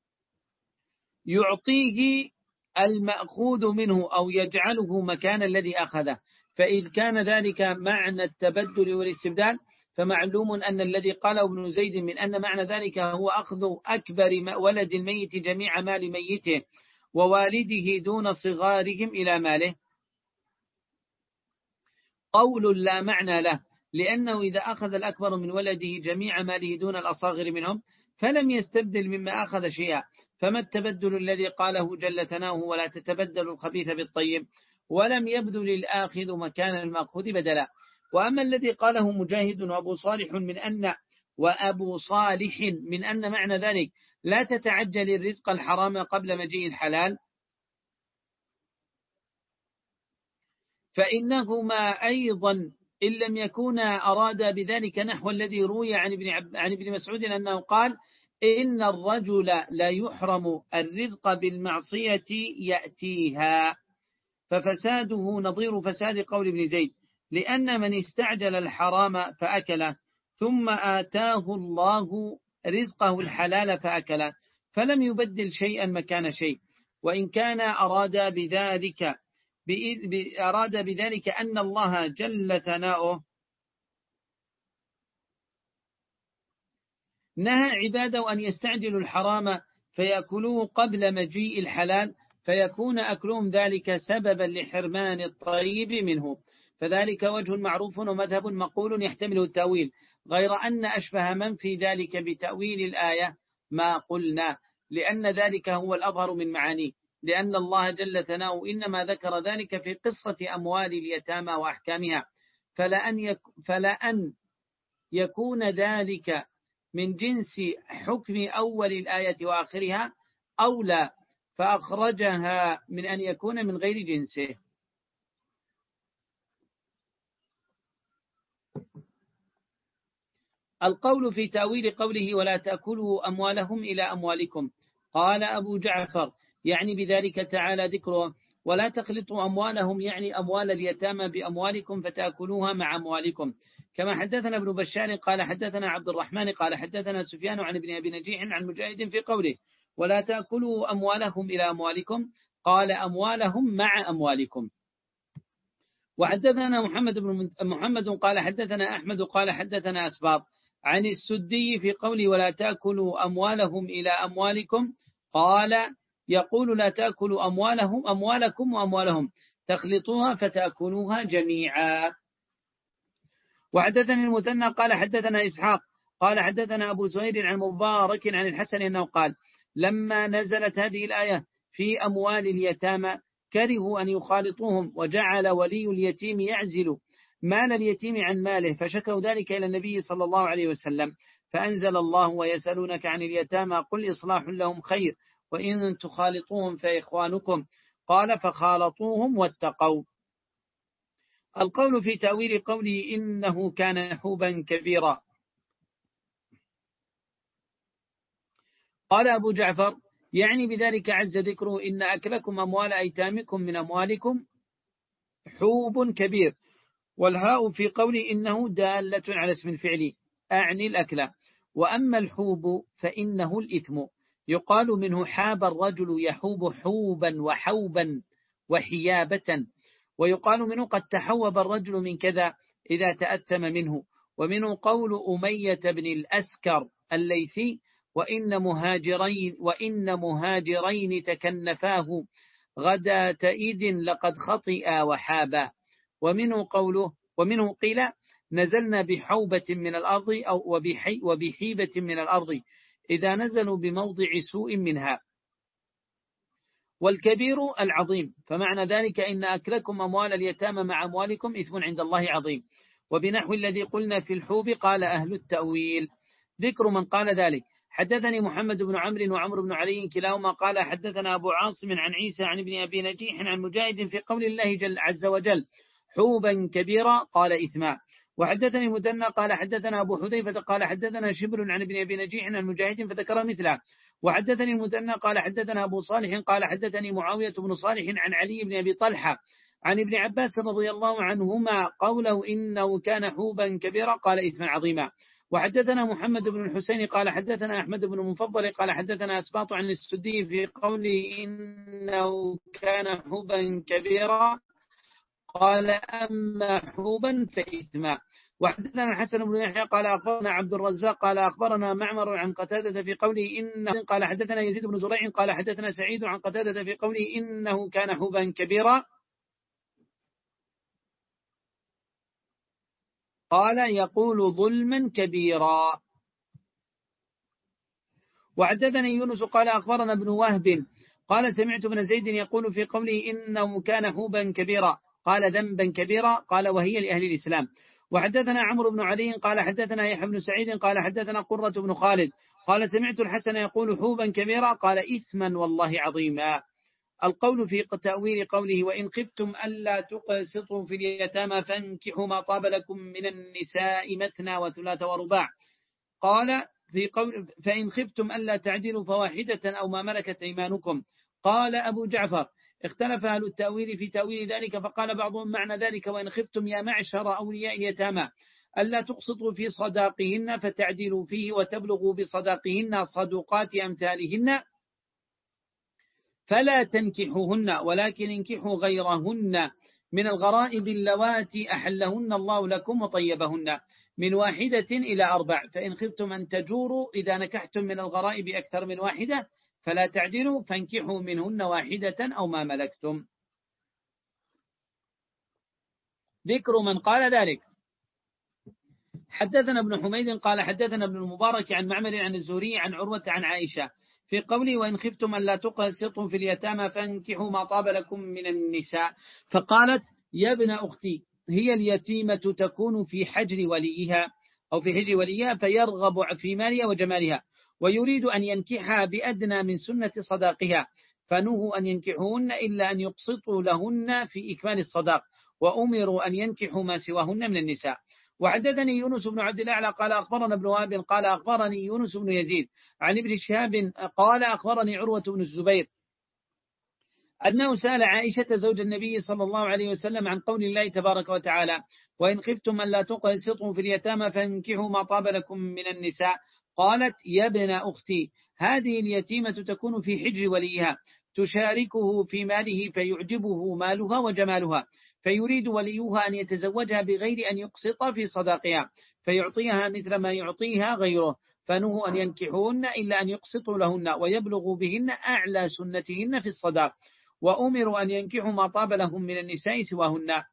يعطيه المأخوذ منه أو يجعله مكان الذي أخذه، فإذ كان ذلك معنى التبدل والاستبدال فمعلوم أن الذي قاله ابن زيد من أن معنى ذلك هو أخذ أكبر ولد الميت جميع مال ميته ووالده دون صغارهم إلى ماله قول لا معنى له، لأنه إذا أخذ الأكبر من ولده جميع ماله دون الأصاغر منهم فلم يستبدل مما أخذ شيئا، فما التبدل الذي قاله جل ثناؤه ولا تتبدل الخبيث بالطيب ولم يبذل الآخذ مكان المأخوذ بدلا. وأما الذي قاله مجاهد وأبو صالح من أن وأبو صالح من أن معنى ذلك لا تتعجل الرزق الحرام قبل مجيء الحلال فإنهما أيضا إن لم يكونا أرادا بذلك نحو الذي روي عن ابن, عب... عن ابن مسعود أنه قال إن الرجل لا يحرم الرزق بالمعصية يأتيها، ففساده نظير فساد قول ابن زيد، لأن من استعجل الحرام فأكله ثم آتاه الله رزقه الحلال فأكله فلم يبدل شيئا مكان شيء، وإن كان أراد بذلك أراد بذلك أن الله جل ثناؤه نهى عباده أن يستعجلوا الحرام فيأكلوه قبل مجيء الحلال، فيكون أكلهم ذلك سببا لحرمان الطيب منه، فذلك وجه معروف ومذهب مقول يحتمل التأويل، غير أن أشبه من في ذلك بتأويل الآية ما قلنا، لأن ذلك هو الأظهر من معانيه، لأن الله جل ثناؤه إنما ذكر ذلك في قصة أموال اليتامى وأحكامها، فلأن, يك فلأن يكون ذلك من جنس حكم أول الآية وآخرها أولى، فأخرجها من أن يكون من غير جنسه. القول في تأويل قوله ولا تأكلوا أموالهم إلى أموالكم، قال أبو جعفر يعني بذلك تعالى ذكره ولا تخلطوا أموالهم، يعني أموال اليتامى بأموالكم فتأكلوها مع أموالكم، كما حدثنا ابن بشار قال حدثنا عبد الرحمن قال حدثنا سفيان عن ابن أبي نجيح عن مجاهد في قوله ولا تأكلوا أموالهم إلى أموالكم، قال أموالهم مع أموالكم. وحدثنا محمد بن محمد قال حدثنا أحمد قال حدثنا أسباط عن السدي في قوله ولا تأكلوا أموالهم إلى أموالكم، قال يقول لا تأكلوا أموالهم أموالكم وأموالهم تخلطوها فتأكلوها جميعا. وحدثني المثنى قال حدثنا إسحاق قال حدثنا أبو زهير عن مبارك عن الحسن أنه قال لما نزلت هذه الآية في أموال اليتامى كرهوا أن يخالطوهم، وجعل ولي اليتيم يعزل مال اليتيم عن ماله، فشكوا ذلك إلى النبي صلى الله عليه وسلم، فأنزل الله ويسألونك عن اليتامى قل إصلاح لهم خير وإن تخالطوهم فإخوانكم، قال فخالطوهم واتقوا. القول في تأويل قوله إنه كان حوبا كبيرا، قال أبو جعفر يعني بذلك عز ذكره إن أكلكم أموال أيتامكم من أموالكم حوب كبير، والهاء في قول إنه دالة على اسم الفعل أعني الأكل، وأما الحوب فإنه الإثم، يقال منه حاب الرجل يحوب حوبا وحوبا وحيابة، ويقال منه قد تحوب الرجل من كذا إذا تأثم منه، ومنه قول أمية بن الأسكر الليثي وإن مهاجرين, وإن مهاجرين تكنفاه غدا تئد لقد خطئا وحابا، ومنه قوله ومنه قيل نزلنا بحوبة من الأرض أو وبحي وبحيبة من الأرض إذا نزلوا بموضع سوء منها، والكبير العظيم، فمعنى ذلك إن أكلكم أموال اليتامى مع أموالكم إثم عند الله عظيم، وبنحو الذي قلنا في الحوب قال أهل التأويل. ذكر من قال ذلك حدثني محمد بن عمرو وعمر بن علي كلاهما قال حدثنا أبو عاصم عن عيسى عن ابن أبي نجيح عن مجاهد في قول الله جل عز وجل حوبا كبيرا قال إثما. وحدثني مثنى قال حدثنا أبو حذيفة قال حدثنا شبر عن ابن أبي نجيح عن مجاهد فذكر مثله. وحدثني المثنى قال حدثنا أبو صالح قال حدثني معاوية بن صالح عن علي بن أبي طلحة عن ابن عباس رضي الله عنهما قوله إنه كان حوبا كبيرا قال إثما عظيما. وحدثنا محمد بن الحسين قال حدثنا أحمد بن المفضل قال حدثنا أسباط عن السدي في قوله إنه كان حوبا كبيرا قال أما حوبا فإثما. وحدثنا الحسن بن يحيى قال أخبرنا عبد الرزاق قال أخبرنا معمر عن قتادة في قوله إنه قال حدثنا يزيد بن زريع قال حدثنا سعيد عن قتادة في قوله إنه كان حوبا كبيرا قال يقول ظلما كبيرا. وحدثني يونس قال أخبرنا ابن وهب قال سمعت ابن زيد يقول في قوله إنه كان حوبا كبيرا قال ذنبا كبيرا قال وهي لأهل الإسلام. وحدثنا عمرو بن علي قال حدثنا يحيى بن سعيد قال حدثنا قرة بن خالد قال سمعت الحسن يقول حوبا كبيرا قال إثما والله عظيما. القول في تأويل قوله وإن خفتم ألا تقسطوا في اليتامى فانكحوا ما طاب لكم من النساء مثنى وثلاث ورباع، قال في قول فإن خفتم ألا تعدلوا فواحدة أو ما ملكت أيمانكم. قال أبو جعفر اختلف أهل التأويل في تأويل ذلك، فقال بعضهم معنى ذلك وإن خفتم يا معشر أولياء اليتامى ألا تقسطوا في صداقهن فتعدلوا فيه وتبلغوا بصداقهن صدقات أمثالهن فلا تنكحوهن ولكن انكحوا غيرهن من الغرائب اللواتي أحلهن الله لكم وطيبهن، من واحدة إلى أربع، فإن خفتم أن تجوروا إذا نكحتم من الغرائب أكثر من واحدة فلا تعدلوا فانكحوا منهن واحدة أو ما ملكتم. ذكر من قال ذلك. حدثنا ابن حميد قال حدثنا ابن المبارك عن معمر عن الزهري عن عروة عن عائشة في قوله وإن خفتم أن لا تقسطوا في اليتامى فانكحوا ما طاب لكم من النساء، فقالت يا ابن أختي هي اليتيمة تكون في حجر وليها أو في حجر وليها فيرغب في مالها وجمالها ويريد أن ينكحها بأدنى من سنة صداقها، فنهوا أن ينكحوهن إلا أن يقسطوا لهن في إكمال الصداق، وأمروا أن ينكحوا ما سواهن من النساء. وحدثني يونس بن عبد الأعلى قال أخبرنا ابن وهب قال أخبرني يونس بن يزيد عن ابن شهاب قال أخبرني عروة بن الزبير أنه سأل عائشة زوج النبي صلى الله عليه وسلم عن قول الله تبارك وتعالى وإن خفتم أن لا تقسطوا في اليتامى فانكحوا ما طاب لكم من النساء، قالت يا ابن أختي هذه اليتيمة تكون في حجر وليها تشاركه في ماله فيعجبه مالها وجمالها، فيريد وليها أن يتزوجها بغير أن يقسط في صداقها فيعطيها مثل ما يعطيها غيره، فنهوا أن ينكحون إلا أن يقسطوا لهن ويبلغوا بهن أعلى سنتهن في الصداق، وأمروا أن ينكحوا ما طاب لهم من النساء سواهن.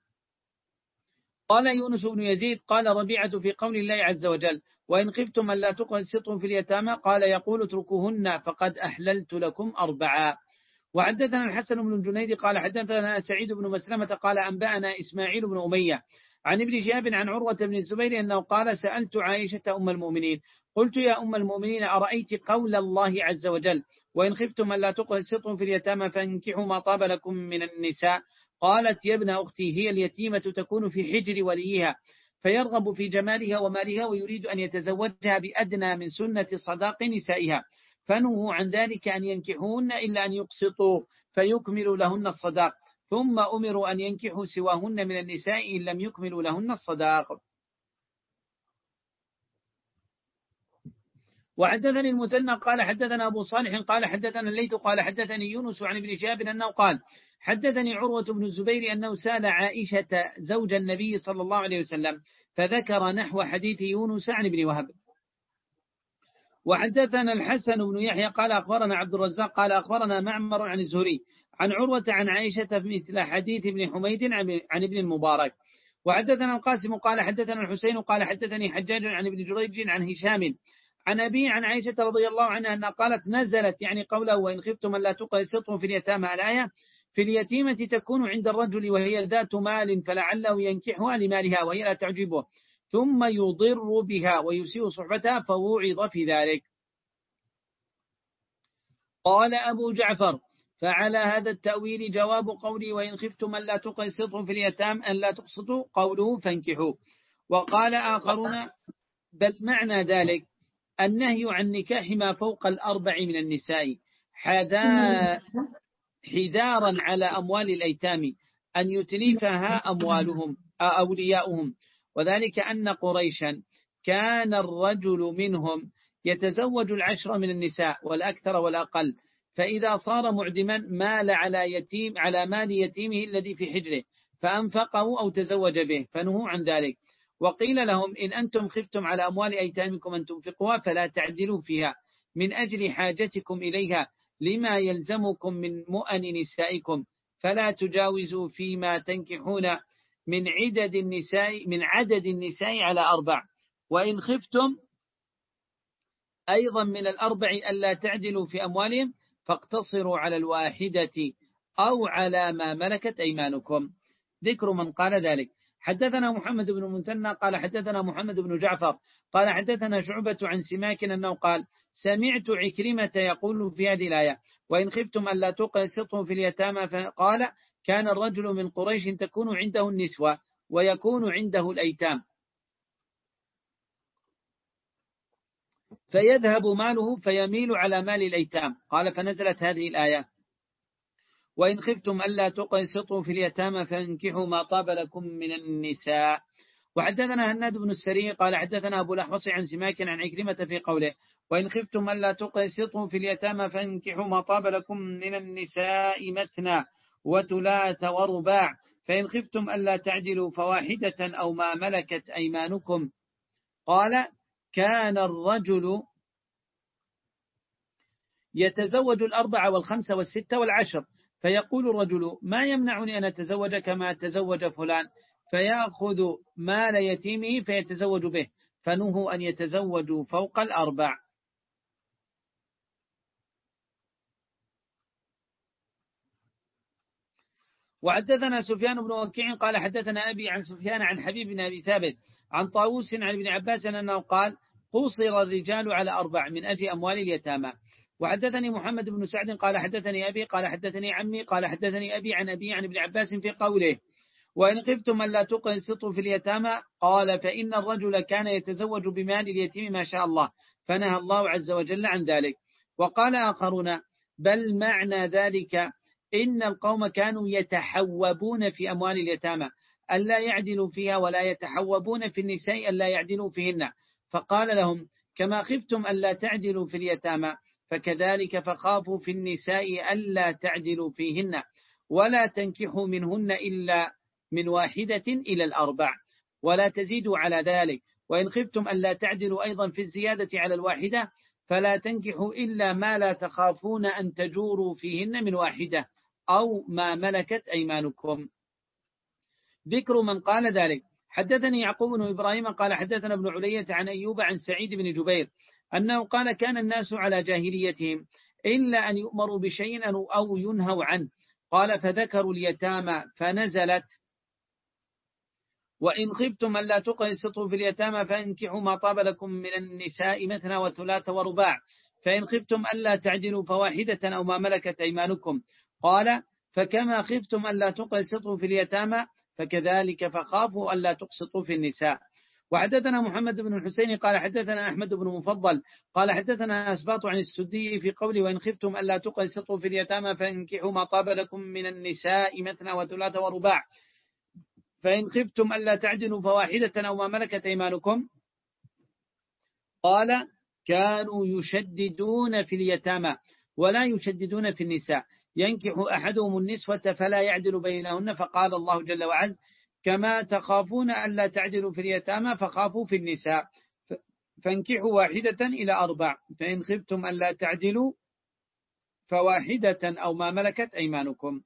قال يونس بن يزيد قال ربيعة في قول الله عز وجل وإن خفتم أن لا تقسطوا في اليتامى قال يقول اتركوهن فقد أحللت لكم أربعا. وحدثنا الحسن بن الجنيد قال حدثنا سعيد بن مسلمة قال أنبأنا إسماعيل بن أمية عن ابن شهاب عن عروة بن الزبير أنه قال سألت عائشة أم المؤمنين قلت يا أم المؤمنين أرأيت قول الله عز وجل وإن خفتم أن لا تقسطوا في اليتامى فانكحوا ما طاب لكم من النساء، قالت يا ابن أختي هي اليتيمة تكون في حجر وليها فيرغب في جمالها ومالها ويريد أن يتزوجها بأدنى من سنة صداق نسائها، فنهوا عن ذلك أن ينكحون إلا أن يقسطوا فيكملوا لهن الصداق، ثم أمروا أن ينكحوا سواهن من النساء إن لم يكملوا لهن الصداق. وحدثني المثنى قال حدثنا أبو صالح قال حدثنا الليث قال حدثني يونس عن ابن شهاب أنه قال حدثني عروة بن الزبير أنه سأل عائشة زوج النبي صلى الله عليه وسلم فذكر نحو حديث يونس عن ابن وهب. وحدثنا الحسن بن يحيى قال أخبرنا عبد الرزاق قال أخبرنا معمر عن الزهري عن عروة عن عائشة مثل حديث ابن حميد عن ابن المبارك. وحدثنا القاسم قال حدثنا الحسين قال حدثني حجاج عن ابن جريج عن هشام عن أبي عن عائشة رضي الله عنها أنها قالت نزلت يعني قوله وإن خفتم أن لا تقسطوا في اليتامى الآية في اليتيمة تكون عند الرجل وهي ذات مال فلعله ينكحها لمالها وهي لا تعجبه ثم يضر بها ويسيء صحبتها فوعظ في ذلك. قال أبو جعفر فعلى هذا التأويل جواب قولي وإن خفتم أن لا تقسطوا في اليتامى أن لا تقسطوا قوله فانكحوا. وقال آخرون بل معنى ذلك النهي عن نكاح ما فوق الأربع من النساء حذارا على أموال الأيتام أن يتلفها أموالهم أولياؤهم، وذلك أن قريشا كان الرجل منهم يتزوج العشر من النساء والأكثر والأقل، فإذا صار معدما مال على يتيم على مال يتيمه الذي في حجره فأنفقه أو تزوج به فنهوا عن ذلك. وقيل لهم إن أنتم خفتم على أموال أيتامكم أن تنفقوها فلا تعدلوا فيها من أجل حاجتكم إليها لما يلزمكم من مؤن نسائكم، فلا تجاوزوا فيما تنكحون من عدد النساء من عدد النساء على أربع، وإن خفتم أيضا من الأربع ألا تعدلوا في أموالهم فاقتصروا على الواحدة أو على ما ملكت أيمانكم. ذكر من قال ذلك. حدثنا محمد بن المثنى قال حدثنا محمد بن جعفر قال حدثنا شعبة عن سماك أنه قال سمعت عكرمة يقول في هذه الآية وإن خفتم أن لا تقسطوا في اليتامى، فقال كان الرجل من قريش تكون عنده النسوة ويكون عنده الأيتام فيذهب ماله فيميل على مال الأيتام، قال فنزلت هذه الآية وإن خفتم ألا تقسطوا في اليتامى فانكحوا ما طاب لكم من النساء. وحدثنا هناد بن السري قال حدثنا أبو الأحوص عن سماك عن عكرمة في قوله وإن خفتم ألا تقسطوا في اليتامى فانكحوا ما طاب لكم من النساء مثنى وثلاث ورباع، فإن خفتم ألا تعدلوا فواحدة أو ما ملكت أيمانكم قال كان الرجل يتزوج الأربعة والخمسة والستة والعشر، فيقول الرجل ما يمنعني أن أتزوج كما تزوج فلان، فيأخذ مال يتيمه فيتزوج به، فنهوا أن يتزوجوا فوق الأربع. وحدثنا سفيان بن وكيع قال حدثنا أبي عن سفيان عن حبيب بن أبي ثابت عن طاووس عن ابن عباس أنه قال قصر الرجال على أربع من أجل أموال اليتامى. وحدثني محمد بن سعد قال حدثني أبي قال حدثني عمي قال حدثني أبي عن أبي عن ابن عباس في قوله وإن خفتم ألا تقسطوا في اليتامى قال فإن الرجل كان يتزوج بمال اليتيم ما شاء الله، فنهى الله عز وجل عن ذلك. وقال آخرون بل معنى ذلك إن القوم كانوا يتحوبون في أموال اليتامى ألا يعدلوا فيها، ولا يتحوبون في النساء ألا يعدلوا فيهن، فقال لهم كما خفتم ألا تعدلوا في اليتامى فكذلك فخافوا في النساء ألا تعدلوا فيهن، ولا تنكحوا منهن إلا من واحدة إلى الأربع ولا تزيدوا على ذلك، وإن خفتم ألا تعدلوا أيضا في الزيادة على الواحدة فلا تنكحوا إلا ما لا تخافون أن تجوروا فيهن من واحدة أو ما ملكت أيمانكم. ذكر من قال ذلك. حدثني يعقوب بن إبراهيم قال حدثنا ابن علية عن أيوب عن سعيد بن جبير أنه قال كان الناس على جاهليتهم إلا أن يؤمروا بشيء أو ينهوا عنه، قال فذكروا اليتامى فنزلت وإن خفتم ألا تقسطوا في اليتامى فانكحوا ما طاب لكم من النساء مثنى وثلاث ورباع، فإن خفتم ألا تعدلوا فواحدة أو ما ملكت أيمانكم، قال فكما خفتم ألا تقسطوا في اليتامى فكذلك فخافوا ألا تقسطوا في النساء. وحدثنا محمد بن الحسين قال حدثنا أحمد بن مفضل قال حدثنا أسباط عن السدي في قوله وإن خفتم ألا تقسطوا في اليتامى فانكحوا ما طاب لكم من النساء مثنى وثلاث ورباع، فإن خفتم ألا تعدلوا فواحدة أو ما ملكت أيمانكم، قال كانوا يشددون في اليتامى ولا يشددون في النساء، ينكح أحدهم النسوة فلا يعدل بينهن، فقال الله جل وعز كما تخافون ألا تعدلوا في اليتامى فخافوا في النساء فانكحوا واحدة إلى أربع، فإن خفتم ألا تعدلوا فواحدة أو ما ملكت أيمانكم.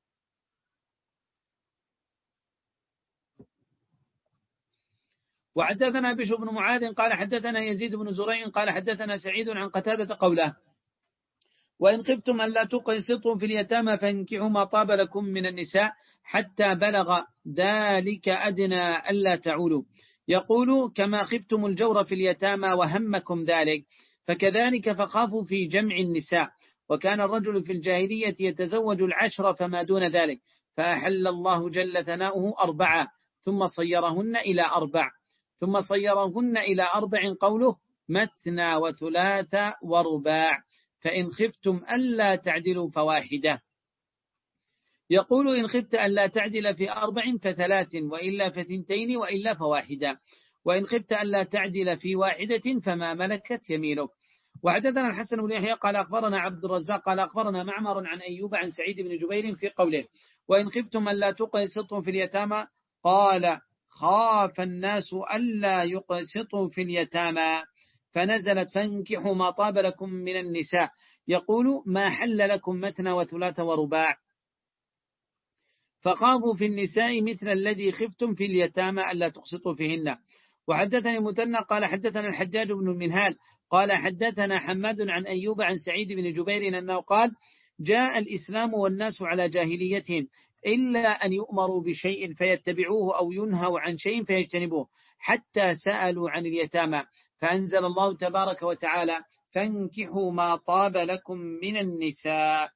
وحدثنا بشر بن معاذ قال حدثنا يزيد بن زريع قال حدثنا سعيد عن قتادة قوله وإن خفتم ألا تقسطوا في اليتامى فانكحوا ما طاب لكم من النساء حتى بلغ ذلك أدنى ألا تعولوا، يقول كما خفتم الجور في اليتامى وهمكم ذلك فكذلك فخافوا في جمع النساء، وكان الرجل في الجاهلية يتزوج العشر فما دون ذلك، فأحل الله جل ثناؤه أربعة ثم صيرهن إلى أربع ثم صيرهن إلى أربع قوله مثنى وثلاث ورباع، فإن خفتم ألا تعدلوا فواحدة، يقول إن خفت ألا تعدل في أربع فثلاث وإلا فثنتين وإلا فواحدة، وإن خفت ألا تعدل في واحدة فما ملكت يمينك. وحدثنا الحسن بن يحيى قال أخبرنا عبد الرزاق قال أخبرنا معمر عن أيوب عن سعيد بن جبير في قوله وإن خفتم ألا تقسطوا في اليتامى قال خاف الناس ألا يقسطوا في اليتامى فنزلت فانكحوا ما طاب لكم من النساء، يقول ما حل لكم مثنى وثلاث ورباع، فخافوا في النساء مثل الذي خفتم في اليتامى ألا تقسطوا فيهن. وحدثني مثنى قال حدثنا الحجاج بن المنهال قال حدثنا حماد عن أيوب عن سعيد بن جبير أنه قال جاء الإسلام والناس على جاهليتهم إلا أن يؤمروا بشيء فيتبعوه أو ينهوا عن شيء فيجتنبوه، حتى سألوا عن اليتامى فأنزل الله تبارك وتعالى فانكحوا ما طاب لكم من النساء.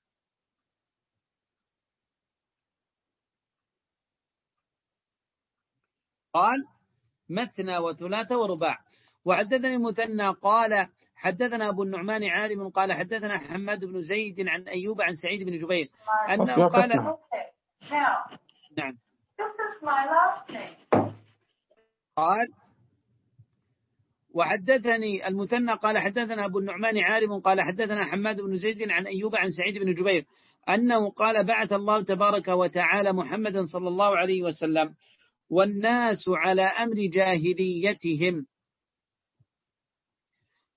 قال مثنى وثلاث ورباع. وحدثني المثنى قال حدثنا أبو النعمان عالم قال حدثنا حماد بن زيد عن أيوب عن سعيد بن جبير أنه قال نعم قال وحدثني المثنى قال حدثنا أبو النعمان عالم قال حدثنا حماد بن زيد عن أيوب عن سعيد بن جبير أنه قال بعث الله تبارك وتعالى محمدا صلى الله عليه وسلم والناس على أمر جاهليتهم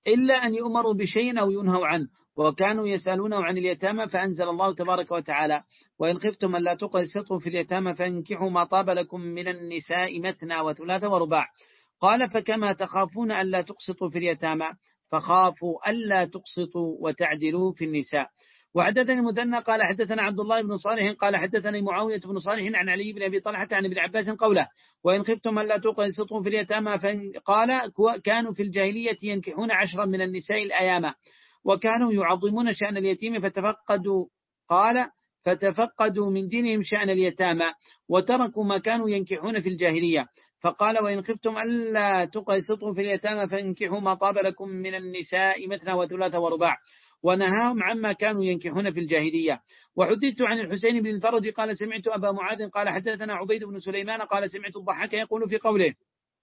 إلا أن يؤمروا بشيء أو ينهوا عنه، وكانوا يسألونه عن اليتامى فأنزل الله تبارك وتعالى: وإن خفتم ألا تقسطوا في اليتامى فانكحوا ما طاب لكم من النساء مثنى وثلاث ورباع. قال: فكما تخافون ألا تقسطوا في اليتامى فخافوا ألا تقسطوا وتعدلوا في النساء. وحدثني المثنى قال حدثنا عبد الله بن صالح قال حدثني معاوية بن صالح عن علي بن أبي طلحة عن ابن عباس قوله: وإن خفتم ألا تقسطوا في اليتامى قال: كانوا في الجاهلية ينكحون عشرا من النساء الأيام، وكانوا يعظمون شأن اليتيم فتفقدوا قال فتفقدوا من دينهم شأن اليتامى وتركوا ما كانوا ينكحون في الجاهلية. فقال: وإن خفتم ألا تقسطوا في اليتامى فانكحوا ما طاب لكم من النساء مثنى وثلاث ورباع، ونهاهم عما كانوا ينكحون في الجاهلية. وحدثت عن الحسين بن الفرج قال: سمعت أبا معاذ قال حدثنا عبيد بن سليمان قال: سمعت الضحاك يقول في قوله: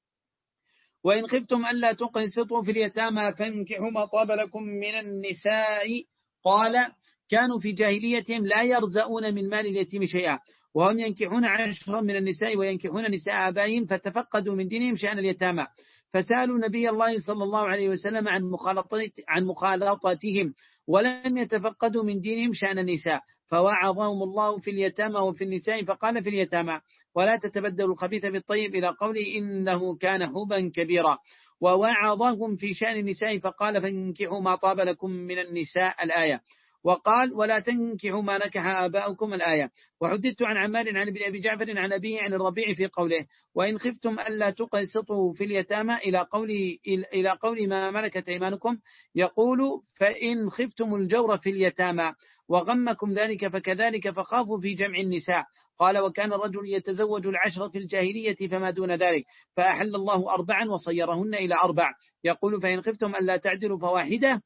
وإن خفتم ألا تقسطوا في اليتامى فانكحوا ما طاب لكم من النساء قال: كانوا في جاهليتهم لا يرزقون من مال اليتيم شيئا، وهم ينكحون عشرا من النساء وينكحون نساء آبائهم، فتفقدوا من دينهم شأن اليتامى، فسألوا نبي الله صلى الله عليه وسلم عن عن مخالطتهم، ولم يتفقدوا من دينهم شأن النساء، فوعظهم الله في اليتامى وفي النساء، فقال: في اليتامى: ولا تتبدلوا الخبيث بالطيب، إلى قوله: إنه كان حبا كبيرا. ووعظهم في شأن النساء فقال: فانكحوا ما طاب لكم من النساء الآية، وقال: ولا تنكحوا ما نكح آباؤكم الآية. وحدثت عن عمار عن ابن أبي جعفر عن أبيه عن الربيع في قوله: وإن خفتم ألا تقسطوا في اليتامى، إلى قول إلى قول ما ملكت أيمانكم، يقول: فإن خفتم الجور في اليتامى وغمكم ذلك فكذلك فخافوا في جمع النساء. قال: وكان الرجل يتزوج العشر في الجاهلية فما دون ذلك، فأحل الله أربعا وصيرهن إلى أربع. يقول: فإن خفتم ألا تعدلوا فواحدة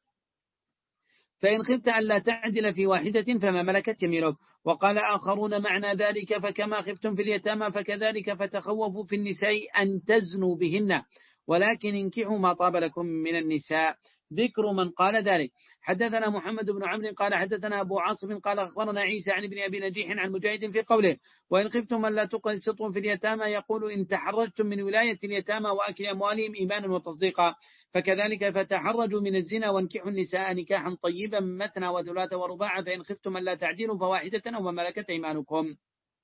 فإن خفت ألا تعدل في واحدة فما ملكت يمينك. وقال آخرون: معنى ذلك: فكما خفتم في اليتامى فكذلك فتخوفوا في النساء أن تزنوا بهن، ولكن انكحوا ما طاب لكم من النساء. ذكر من قال ذلك. حدثنا محمد بن عمرو قال حدثنا أبو عاصم قال أخبرنا عيسى عن ابن أبي نجيح عن مجاهد في قوله: وإن خفتم ألا تقسطوا في اليتامى، يقول: إن تحرجتم من ولاية اليتامى وأكل أموالهم إيمانا وتصديقا، فكذلك فتحرجوا من الزنا وانكحوا النساء نكاحا طيبا مثنى وثلاث ورباع، فإن خفتم ألا تعدلوا فواحدة أو ما ملكت أيمانكم.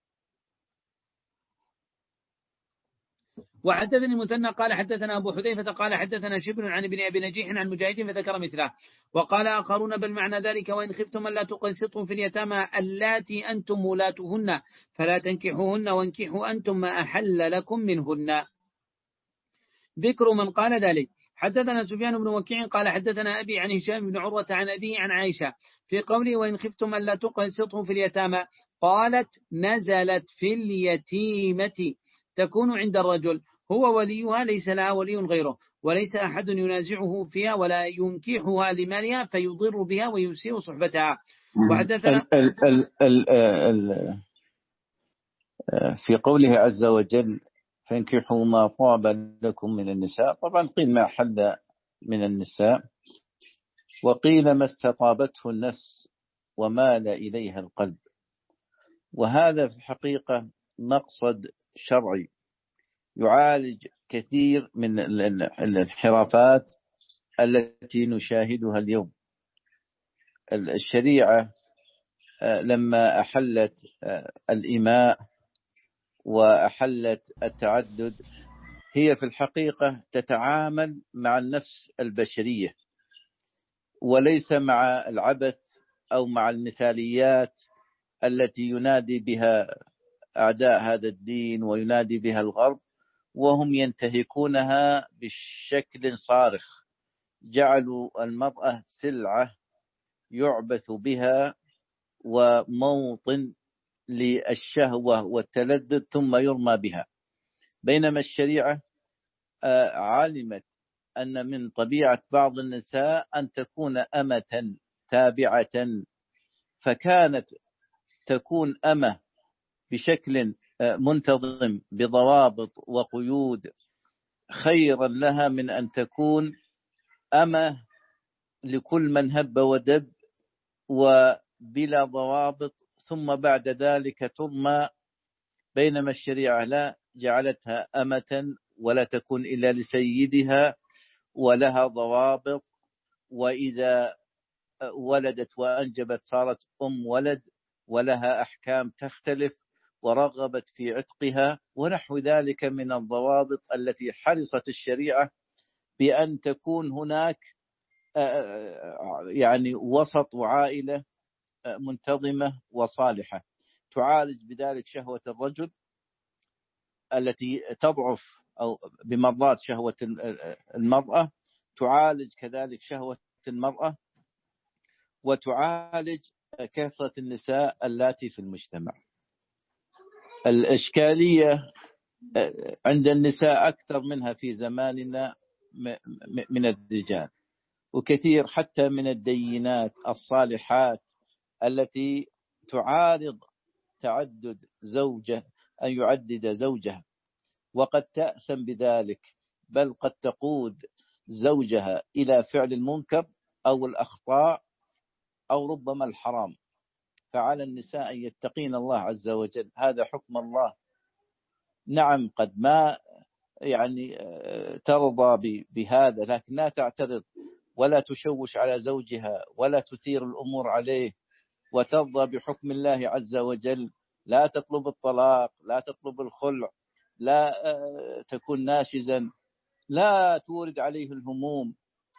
وحدثني المثنى قال حدثنا أبو حذيفة قال حدثنا شبر عن ابن أبي نجيح عن مجاهد فذكر مثله. وقال آخرون: بل معنى ذلك: وإن خفتم ألا تقسطوا في اليتامى اللاتي أنتم ولاتهن فلا تنكحوهن وانكحوا أنتم ما أحل لكم منهن. ذكر من قال ذلك. حدثنا سفيان بن وكيع قال حدثنا أبي عن هشام بن عروة عن أبيه عن عائشة في قوله: وإن خفتم ألا تقسطوا في اليتامى، قالت: نزلت في اليتيمة تكون عند الرجل، هو وليها ليس لها ولي غيره، وليس أحد ينازعه فيها ولا ينكحها لمالها فيضر بها ويسيء صحبتها. وحدثنا ال ال ال ال في قوله عز وجل: فانكحوا ما طاب لكم من النساء، طبعا قيل ما حل من النساء، وقيل ما استطابته النفس ومال إليها القلب، وهذا في الحقيقة مقصد شرعي يعالج كثير من الانحرافات التي نشاهدها اليوم. الشريعة لما أحلت الإماء وأحلت التعدد، هي في الحقيقة تتعامل مع النفس البشرية وليس مع العبث أو مع المثاليات التي ينادي بها أعداء هذا الدين وينادي بها الغرب، وهم ينتهكونها بشكل صارخ. جعلوا المرأة سلعة يعبث بها وموطن للشهوة والتلذذ ثم يرمى بها، بينما الشريعة علمت أن من طبيعة بعض النساء أن تكون أمة تابعة، فكانت تكون أمة بشكل منتظم بضوابط وقيود خيرا لها من أن تكون أمة لكل من هب ودب وبلا ضوابط ثم بعد ذلك ترمى. بينما الشريعة لا، جعلتها أمة ولا تكون إلا لسيدها ولها ضوابط وإذا ولدت وأنجبت صارت أم ولد ولها أحكام تختلف، ورغبت في عتقها، ونحو ذلك من الضوابط التي حرصت الشريعة بأن تكون هناك يعني وسط وعائلة منتظمة وصالحة تعالج بذلك شهوة الرجل التي تضعف، أو بمرات شهوة المرأة، تعالج كذلك شهوة المرأة، وتعالج كثرة النساء اللاتي في المجتمع. الإشكالية عند النساء أكثر منها في زماننا من الرجال، وكثير حتى من الدينات الصالحات التي تعارض تعدد زوجة أن يعدد زوجها، وقد تأثم بذلك، بل قد تقود زوجها إلى فعل المنكر أو الأخطاء أو ربما الحرام. فعلى النساء أن يتقين الله عز وجل، هذا حكم الله. نعم قد ما يعني ترضى بهذا، لكن لا تعترض ولا تشوش على زوجها ولا تثير الأمور عليه، وترضى بحكم الله عز وجل. لا تطلب الطلاق، لا تطلب الخلع، لا تكون ناشزا، لا تورد عليه الهموم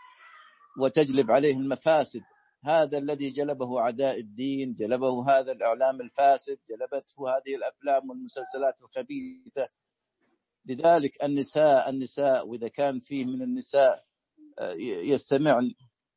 وتجلب عليه المفاسد. هذا الذي جلبه أعداء الدين، جلبه هذا الإعلام الفاسد، جلبته هذه الأفلام والمسلسلات الخبيثة. لذلك النساء النساء وإذا كان فيه من النساء يستمعن،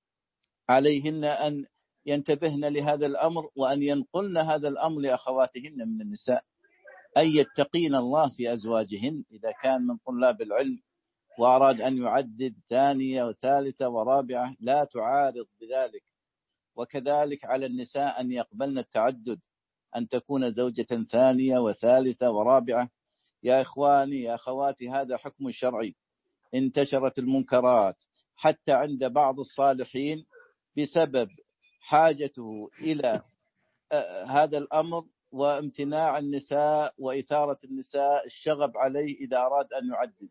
عليهن أن ينتبهن لهذا الأمر، وأن ينقلن هذا الأمر لأخواتهن من النساء، أن يتقين الله في أزواجهن. إذا كان من طلاب العلم وأراد أن يعدد ثانية وثالثة ورابعة لا تعارض بذلك. وكذلك على النساء أن يقبلن التعدد، أن تكون زوجة ثانية وثالثة ورابعة. يا إخواني يا أخواتي، هذا حكم شرعي. انتشرت المنكرات حتى عند بعض الصالحين بسبب حاجته إلى هذا الأمر، وامتناع النساء وإثارة النساء الشغب عليه إذا أراد أن يعدد.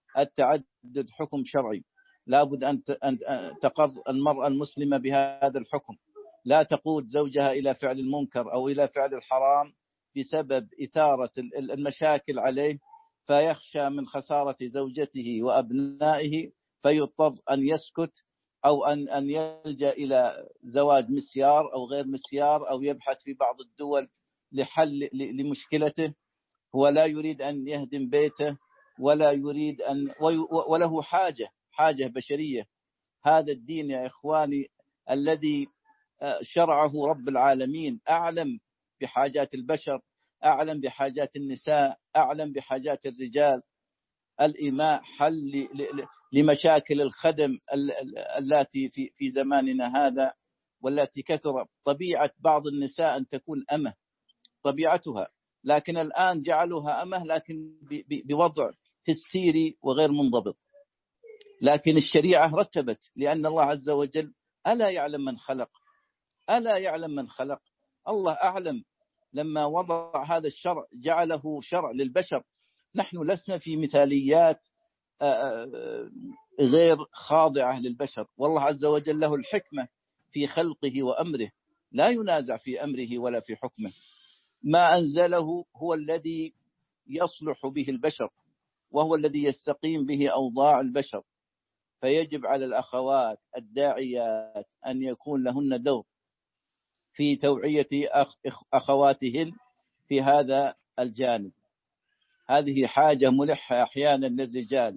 التعدد حكم شرعي، لابد أن تقر المرأة المسلمة بهذا الحكم، لا تقود زوجها إلى فعل المنكر أو إلى فعل الحرام بسبب إثارة المشاكل عليه، فيخشى من خسارة زوجته وأبنائه فيضطر أن يسكت، أو أن أن يلجأ إلى زواج مسيار أو غير مسيار، أو يبحث في بعض الدول لحل لمشكلته. هو لا يريد أن يهدم بيته، ولا يريد أن، وله حاجة حاجة بشرية. هذا الدين يا إخواني الذي شرعه رب العالمين أعلم بحاجات البشر، أعلم بحاجات النساء، أعلم بحاجات الرجال. الإيماء حل لمشاكل الخدم التي في في زماننا هذا، والتي كثر. طبيعة بعض النساء أن تكون أمة، طبيعتها، لكن الآن جعلوها أمة لكن بوضع هستيري وغير منضبط. لكن الشريعة رتبت، لأن الله عز وجل ألا يعلم من خلق، ألا يعلم من خلق. الله أعلم. لما وضع هذا الشرع جعله شرع للبشر. نحن لسنا في مثاليات غير خاضعة للبشر، والله عز وجل له الحكمة في خلقه وأمره، لا ينازع في أمره ولا في حكمه. ما أنزله هو الذي يصلح به البشر، وهو الذي يستقيم به أوضاع البشر. فيجب على الأخوات الداعيات أن يكون لهن دور في توعية أخواتهن في هذا الجانب. هذه حاجة ملحة أحيانا للرجال،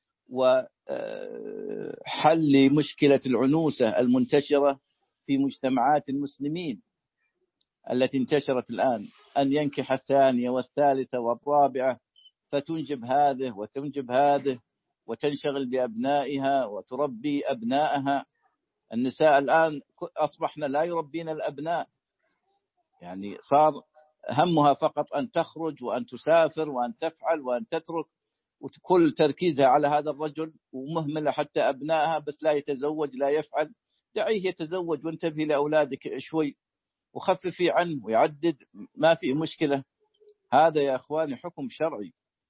وحل مشكلة العنوسة المنتشرة في مجتمعات المسلمين التي انتشرت الآن، أن ينكح الثانية والثالثة والرابعة، فتنجب هذه وتنجب هذه، وتنشغل بأبنائها وتربي أبنائها. النساء الآن أصبحنا لا يربين الأبناء، يعني صار همها فقط أن تخرج وأن تسافر وأن تفعل وأن تترك، وكل تركيزها على هذا الرجل، ومهملة حتى أبنائها، بس لا يتزوج لا يفعل. دعيه يتزوج وانتبهي لأولادك شوي وخففي عنه ويعدد، ما في مشكلة. هذا يا أخواني حكم شرعي.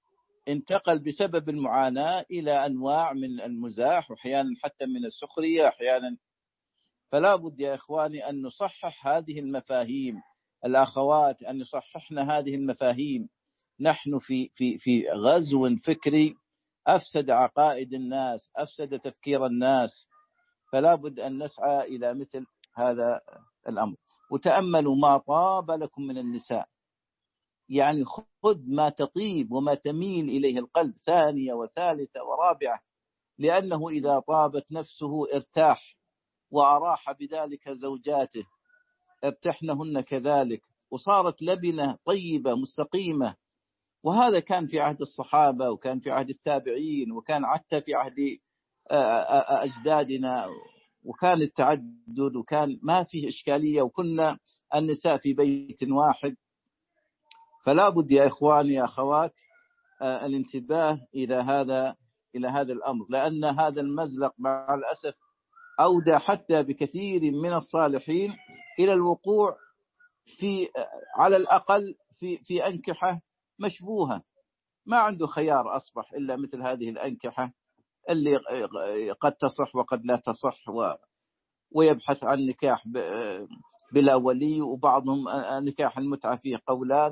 انتقل بسبب المعاناة إلى أنواع من المزاح، وأحيانا حتى من السخرية أحيانا. فلا بد يا إخواني أن نصحح هذه المفاهيم، الأخوات أن يصححن هذه المفاهيم. نحن في في في غزو فكري أفسد عقائد الناس، أفسد تفكير الناس. فلا بد أن نسعى إلى مثل هذا الأمر. وتأملوا ما طاب لكم من النساء، يعني خذ ما تطيب وما تميل إليه القلب ثانية وثالثة ورابعة، لأنه إذا طابت نفسه ارتاح وأراح بذلك زوجاته، ارتحنهن كذلك، وصارت لبنة طيبة مستقيمة. وهذا كان في عهد الصحابة، وكان في عهد التابعين، وكان حتى في عهد أجدادنا، وكان التعدد، وكان ما فيه إشكالية، وكنا النساء في بيت واحد. فلا بد يا إخواني يا أخوات الانتباه إلى هذا إلى هذا الأمر، لأن هذا المزلق مع الأسف أودى حتى بكثير من الصالحين إلى الوقوع في على الأقل في في أنكحة مشبوهة. ما عنده خيار أصبح إلا مثل هذه الأنكحة اللي قد تصح وقد لا تصح، و ويبحث عن نكاح بلا ولي، وبعضهم نكاح المتعة فيه قولان،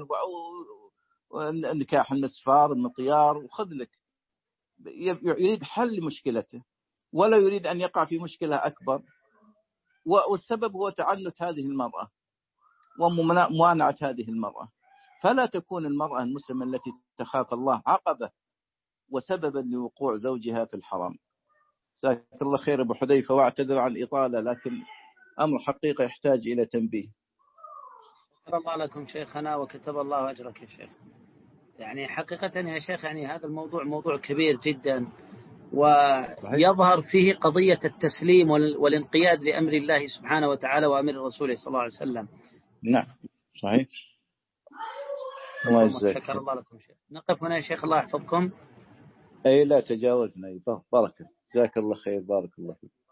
ونكاح المسفار المطيار، وخذ لك يريد حل مشكلته ولا يريد أن يقع في مشكلة أكبر. والسبب هو تعنت هذه المرأة وموانعة هذه المرأة. فلا تكون المرأة المسلمة التي تخاف الله عقبة وسببا لوقوع زوجها في الحرام. جزاك الله خير أبو حذيفة، واعتذر عن الإطالة، لكن أمر حقيقة يحتاج إلى تنبيه. شكر الله لكم شيخنا وكتب الله أجرك يا شيخ. يعني حقيقة يا شيخ يعني هذا الموضوع موضوع كبير جدا، ويظهر فيه قضية التسليم والانقياد لأمر الله سبحانه وتعالى وأمر رسوله صلى الله عليه وسلم. نعم صحيح. الله شكر الله لكم شيخ. نقف هنا يا شيخ، الله يحفظكم. أي لا تجاوزنا، بارك. جزاك الله خير، بارك الله فيك.